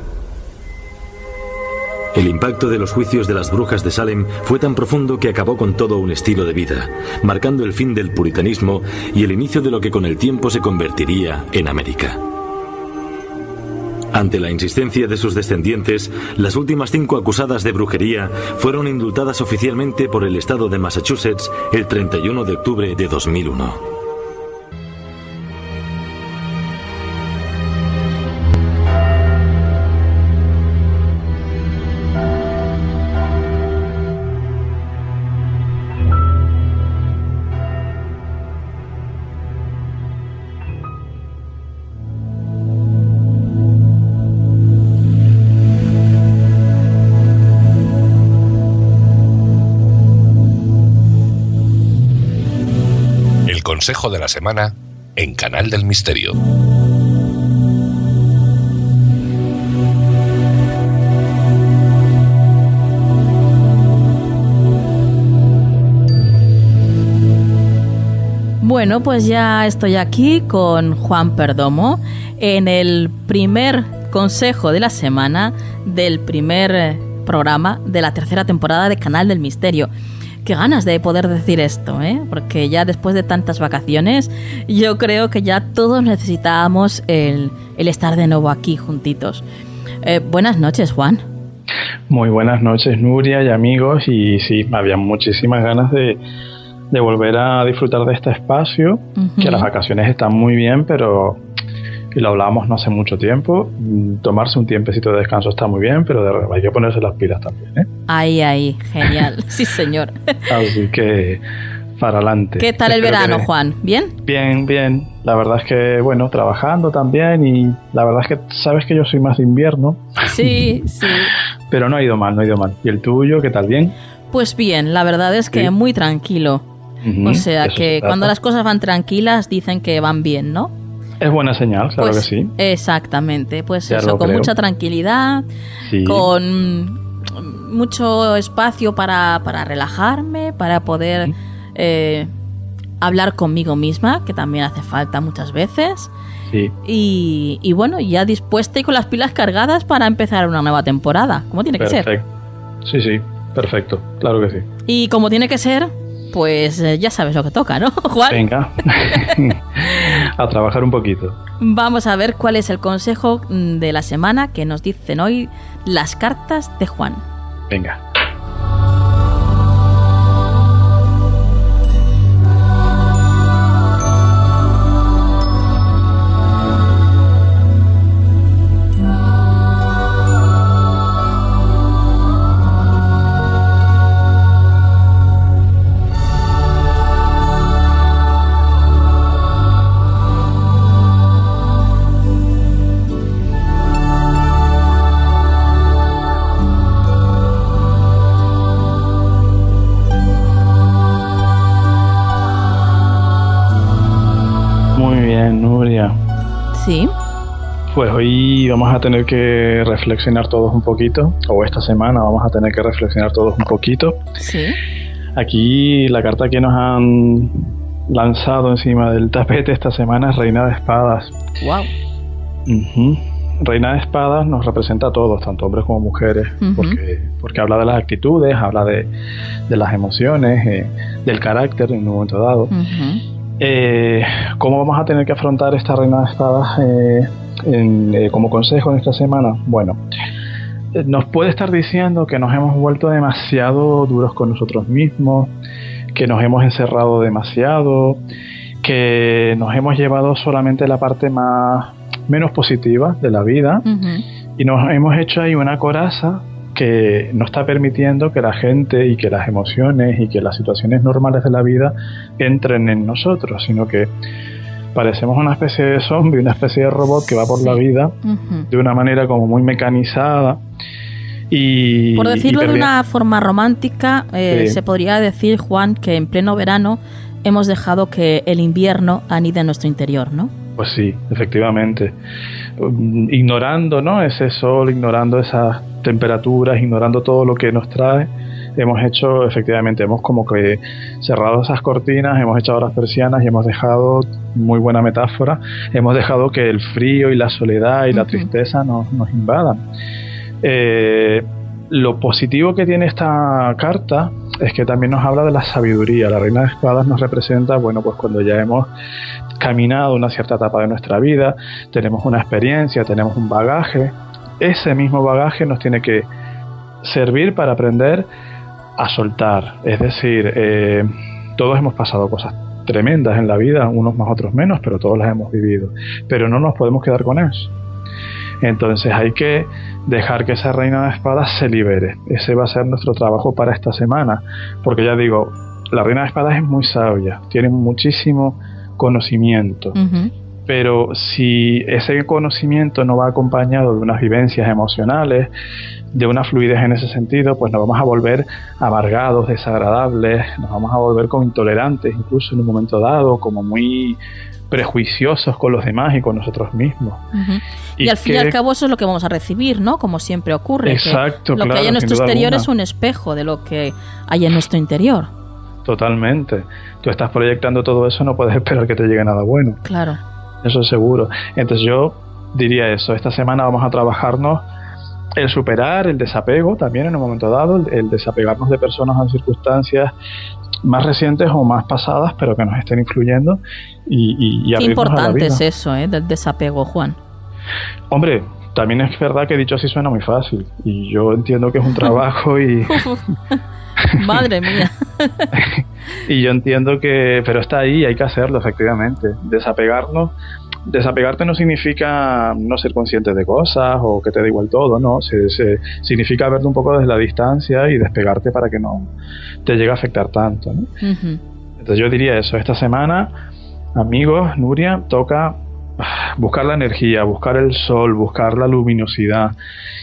El impacto de los juicios de las brujas de Salem fue tan profundo que acabó con todo un estilo de vida, marcando el fin del puritanismo y el inicio de lo que con el tiempo se convertiría en América. Ante la insistencia de sus descendientes, las últimas 5 acusadas de brujería fueron indultadas oficialmente por el estado de Massachusetts el 31 de octubre de 2001.
Consejo de la semana en Canal del Misterio.
Bueno, pues ya estoy aquí con Juan Perdomo en el primer consejo de la semana del primer programa de la tercera temporada de Canal del Misterio. Qué ganas de poder decir esto, ¿eh? Porque ya después de tantas vacaciones, yo creo que ya todos necesitábamos el estar de nuevo aquí juntitos. Buenas noches, Juan.
Muy buenas noches, Nuria y amigos. Y sí, había muchísimas ganas de volver a disfrutar de este espacio, que las vacaciones están muy bien, pero... Y lo hablábamos no hace mucho tiempo, tomarse un tiempecito de descanso está muy bien, pero hay que ponerse las pilas también, ¿eh?
Ahí, genial, sí señor.
Así que, para adelante.
¿Qué tal el verano, Juan? ¿Bien?
Bien, la verdad es que, bueno, trabajando también y la verdad es que sabes que yo soy más de invierno.
Sí.
Pero no ha ido mal. ¿Y el tuyo, qué tal, bien?
Pues bien, la verdad es que muy tranquilo. O sea que cuando las cosas van tranquilas dicen que van bien, ¿no?
Es buena señal, claro que sí.
Exactamente, pues eso, con mucha tranquilidad, con mucho espacio para relajarme, para poder hablar conmigo misma, que también hace falta muchas veces. Sí. Y bueno, ya dispuesta y con las pilas cargadas para empezar una nueva temporada, como tiene que ser.
Sí, perfecto, claro que sí.
Y como tiene que ser... Pues ya sabes lo que toca, ¿no, Juan?
Venga, a trabajar un poquito.
Vamos a ver cuál es el consejo de la semana que nos dicen hoy las cartas de Juan.
Venga.
Sí.
Pues hoy vamos a tener que reflexionar todos un poquito, o esta semana vamos a tener que reflexionar todos un poquito.
Sí.
Aquí la carta que nos han lanzado encima del tapete esta semana es Reina de Espadas.
Wow.
Reina de Espadas nos representa a todos, tanto hombres como mujeres, porque habla de las actitudes, habla de las emociones, del carácter en un momento dado. ¿Cómo vamos a tener que afrontar esta Reina de Espadas como consejo en esta semana? Bueno, nos puede estar diciendo que nos hemos vuelto demasiado duros con nosotros mismos, que nos hemos encerrado demasiado, que nos hemos llevado solamente la parte menos positiva de la vida, y nos hemos hecho ahí una coraza que no está permitiendo que la gente y que las emociones y que las situaciones normales de la vida entren en nosotros, sino que parecemos una especie de zombie, una especie de robot que va por la vida de una manera como muy mecanizada. Y,
por decirlo de una forma romántica, se podría decir, Juan, que en pleno verano hemos dejado que el invierno anide en nuestro interior, ¿no?
Pues sí, efectivamente. Ignorando, ¿no?, ese sol, ignorando esas temperaturas, ignorando todo lo que nos trae, hemos como que cerrado esas cortinas, hemos echado las persianas y hemos dejado, muy buena metáfora, hemos dejado que el frío y la soledad y la tristeza nos invadan. Lo positivo que tiene esta carta es que también nos habla de la sabiduría. La Reina de Espadas nos representa, bueno, pues cuando ya hemos caminado una cierta etapa de nuestra vida, tenemos una experiencia, tenemos un bagaje. Ese mismo bagaje nos tiene que servir para aprender a soltar. Es decir, todos hemos pasado cosas tremendas en la vida, unos más, otros menos, pero todos las hemos vivido. Pero no nos podemos quedar con eso. Entonces hay que dejar que esa Reina de Espadas se libere. Ese va a ser nuestro trabajo para esta semana, porque ya digo, la Reina de Espadas es muy sabia, tiene muchísimo conocimiento, pero si ese conocimiento no va acompañado de unas vivencias emocionales, de una fluidez en ese sentido, pues nos vamos a volver amargados, desagradables, nos vamos a volver como intolerantes, incluso en un momento dado, como muy prejuiciosos con los demás y con nosotros mismos.
Y al fin y al cabo eso es lo que vamos a recibir, ¿no? Como siempre ocurre.
Exacto,
lo que hay en nuestro exterior es un espejo de lo que hay en nuestro interior.
Totalmente. Tú estás proyectando todo eso, no puedes esperar que te llegue nada bueno.
Claro.
Eso es seguro. Entonces yo diría eso. Esta semana vamos a trabajarnos el superar, el desapego también en un momento dado, el desapegarnos de personas o circunstancias más recientes o más pasadas, pero que nos estén influyendo y
qué importante es eso, del desapego, Juan.
Hombre, también es verdad que dicho así suena muy fácil y yo entiendo que es un trabajo y
madre mía.
Y yo entiendo que, pero está ahí, hay que hacerlo efectivamente. Desapegarte no significa no ser consciente de cosas o que te da igual todo, no, significa verlo un poco desde la distancia y despegarte para que no te llegue a afectar tanto, ¿no? Entonces yo diría eso, esta semana, amigos, Nuria, toca buscar la energía, buscar el sol, buscar la luminosidad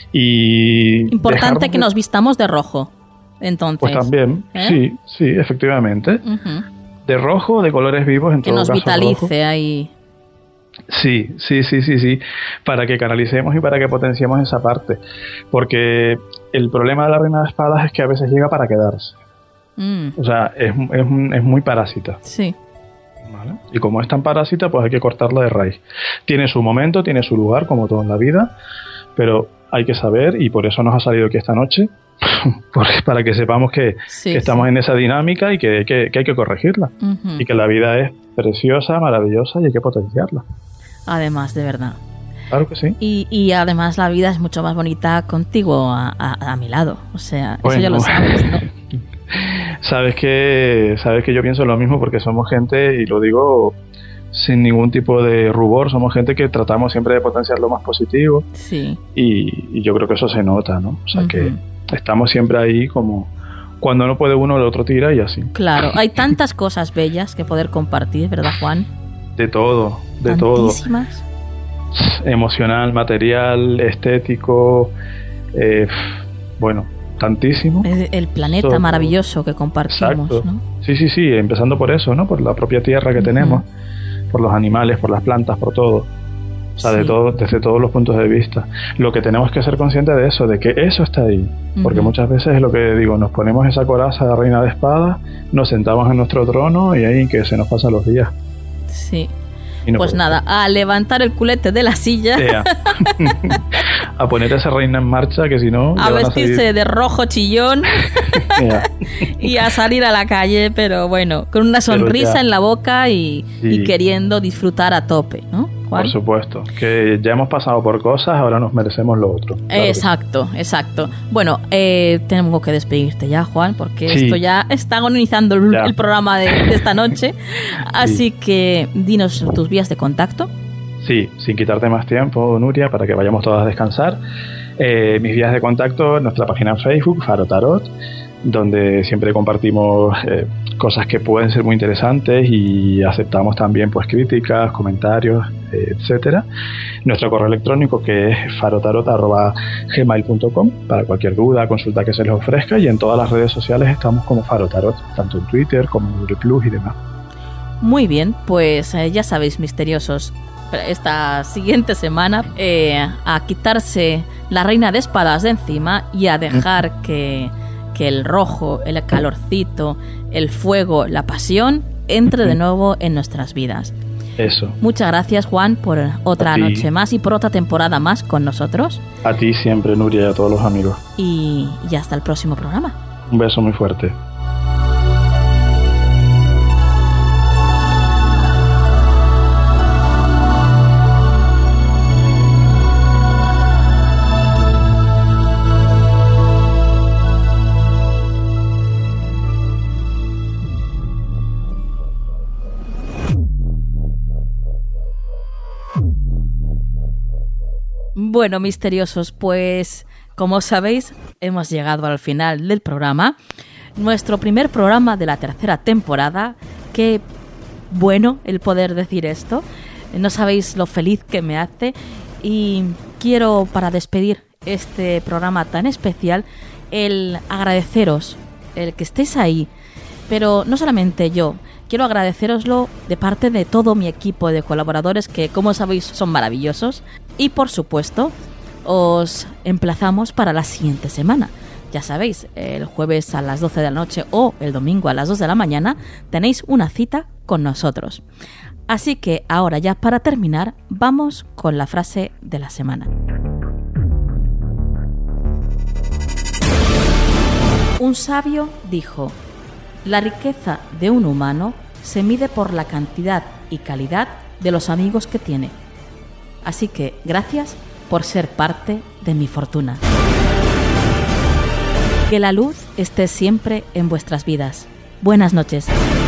y
importante que nos vistamos de rojo, entonces.
Pues también, sí, efectivamente. De rojo, de colores vivos, en todo caso.
Que nos vitalice
rojo.
Ahí.
Sí, para que canalicemos y para que potenciemos esa parte, porque el problema de la Reina de Espadas es que a veces llega para quedarse. O sea, es muy parásita.
Sí.
¿Vale? Y como es tan parásita, pues hay que cortarla de raíz. Tiene su momento, tiene su lugar, como todo en la vida, pero hay que saber, y por eso nos ha salido aquí esta noche, para que sepamos que estamos en esa dinámica y que hay que corregirla, y que la vida es preciosa, maravillosa y hay que potenciarla.
Además, de verdad.
Claro que sí.
Y además la vida es mucho más bonita contigo a mi lado, o sea, bueno, eso ya lo sabes, ¿no?
Sabes que yo pienso lo mismo porque somos gente, y lo digo sin ningún tipo de rubor, somos gente que tratamos siempre de potenciar lo más positivo.
Sí.
Y yo creo que eso se nota, ¿no? O sea, que estamos siempre ahí como cuando no puede uno, el otro tira y así.
Claro, hay tantas cosas bellas que poder compartir, ¿verdad, Juan?
De todo, de
tantísimas.
Todo. Emocional, material, estético, bueno, tantísimo.
El planeta maravilloso que compartimos.
Exacto.
¿No?
Sí, empezando por eso, ¿no? Por la propia tierra que tenemos, por los animales, por las plantas, por todo. O sea, desde todos los puntos de vista. Lo que tenemos que ser conscientes de eso, de que eso está ahí. Porque muchas veces es lo que digo, nos ponemos esa coraza de Reina de Espadas, nos sentamos en nuestro trono y ahí que se nos pasan los días.
Sí. No pues nada, a levantar el culete de la silla.
A poner a esa reina en marcha, que si no...
A vestirse de rojo chillón y a salir a la calle, pero bueno, con una sonrisa en la boca y queriendo disfrutar a tope, ¿no, Juan?
Por supuesto, que ya hemos pasado por cosas, ahora nos merecemos lo otro. Claro,
exacto. Bueno, tengo que despedirte ya, Juan, porque esto ya está agonizando el programa de esta noche. Así que dinos tus vías de contacto.
Sí, sin quitarte más tiempo, Nuria, para que vayamos todas a descansar. Mis vías de contacto en nuestra página en Facebook, Faro Tarot, donde siempre compartimos cosas que pueden ser muy interesantes y aceptamos también pues críticas, comentarios, etcétera. Nuestro correo electrónico, que es farotarot@gmail.com, para cualquier duda, consulta que se les ofrezca, y en todas las redes sociales estamos como Faro Tarot, tanto en Twitter como en Google Plus y demás.
Muy bien, pues ya sabéis, misteriosos, esta siguiente semana a quitarse la reina de espadas de encima y a dejar que el rojo, el calorcito, el fuego, la pasión entre de nuevo en nuestras vidas.
Eso.
Muchas gracias, Juan, por otra noche más y por otra temporada más con nosotros.
A ti siempre, Nuria, y a todos los amigos.
Y hasta el próximo programa.
Un beso muy fuerte.
Bueno, misteriosos, pues como sabéis, hemos llegado al final del programa. Nuestro primer programa de la tercera temporada. Qué bueno el poder decir esto. No sabéis lo feliz que me hace. Y quiero, para despedir este programa tan especial, el agradeceros, el que estéis ahí. Pero no solamente yo. Quiero agradeceroslo de parte de todo mi equipo de colaboradores que, como sabéis, son maravillosos. Y, por supuesto, os emplazamos para la siguiente semana. Ya sabéis, el jueves a las 12 de la noche o el domingo a las 2 de la mañana tenéis una cita con nosotros. Así que ahora ya, para terminar, vamos con la frase de la semana. Un sabio dijo: la riqueza de un humano se mide por la cantidad y calidad de los amigos que tiene. Así que gracias por ser parte de mi fortuna. Que la luz esté siempre en vuestras vidas. Buenas noches.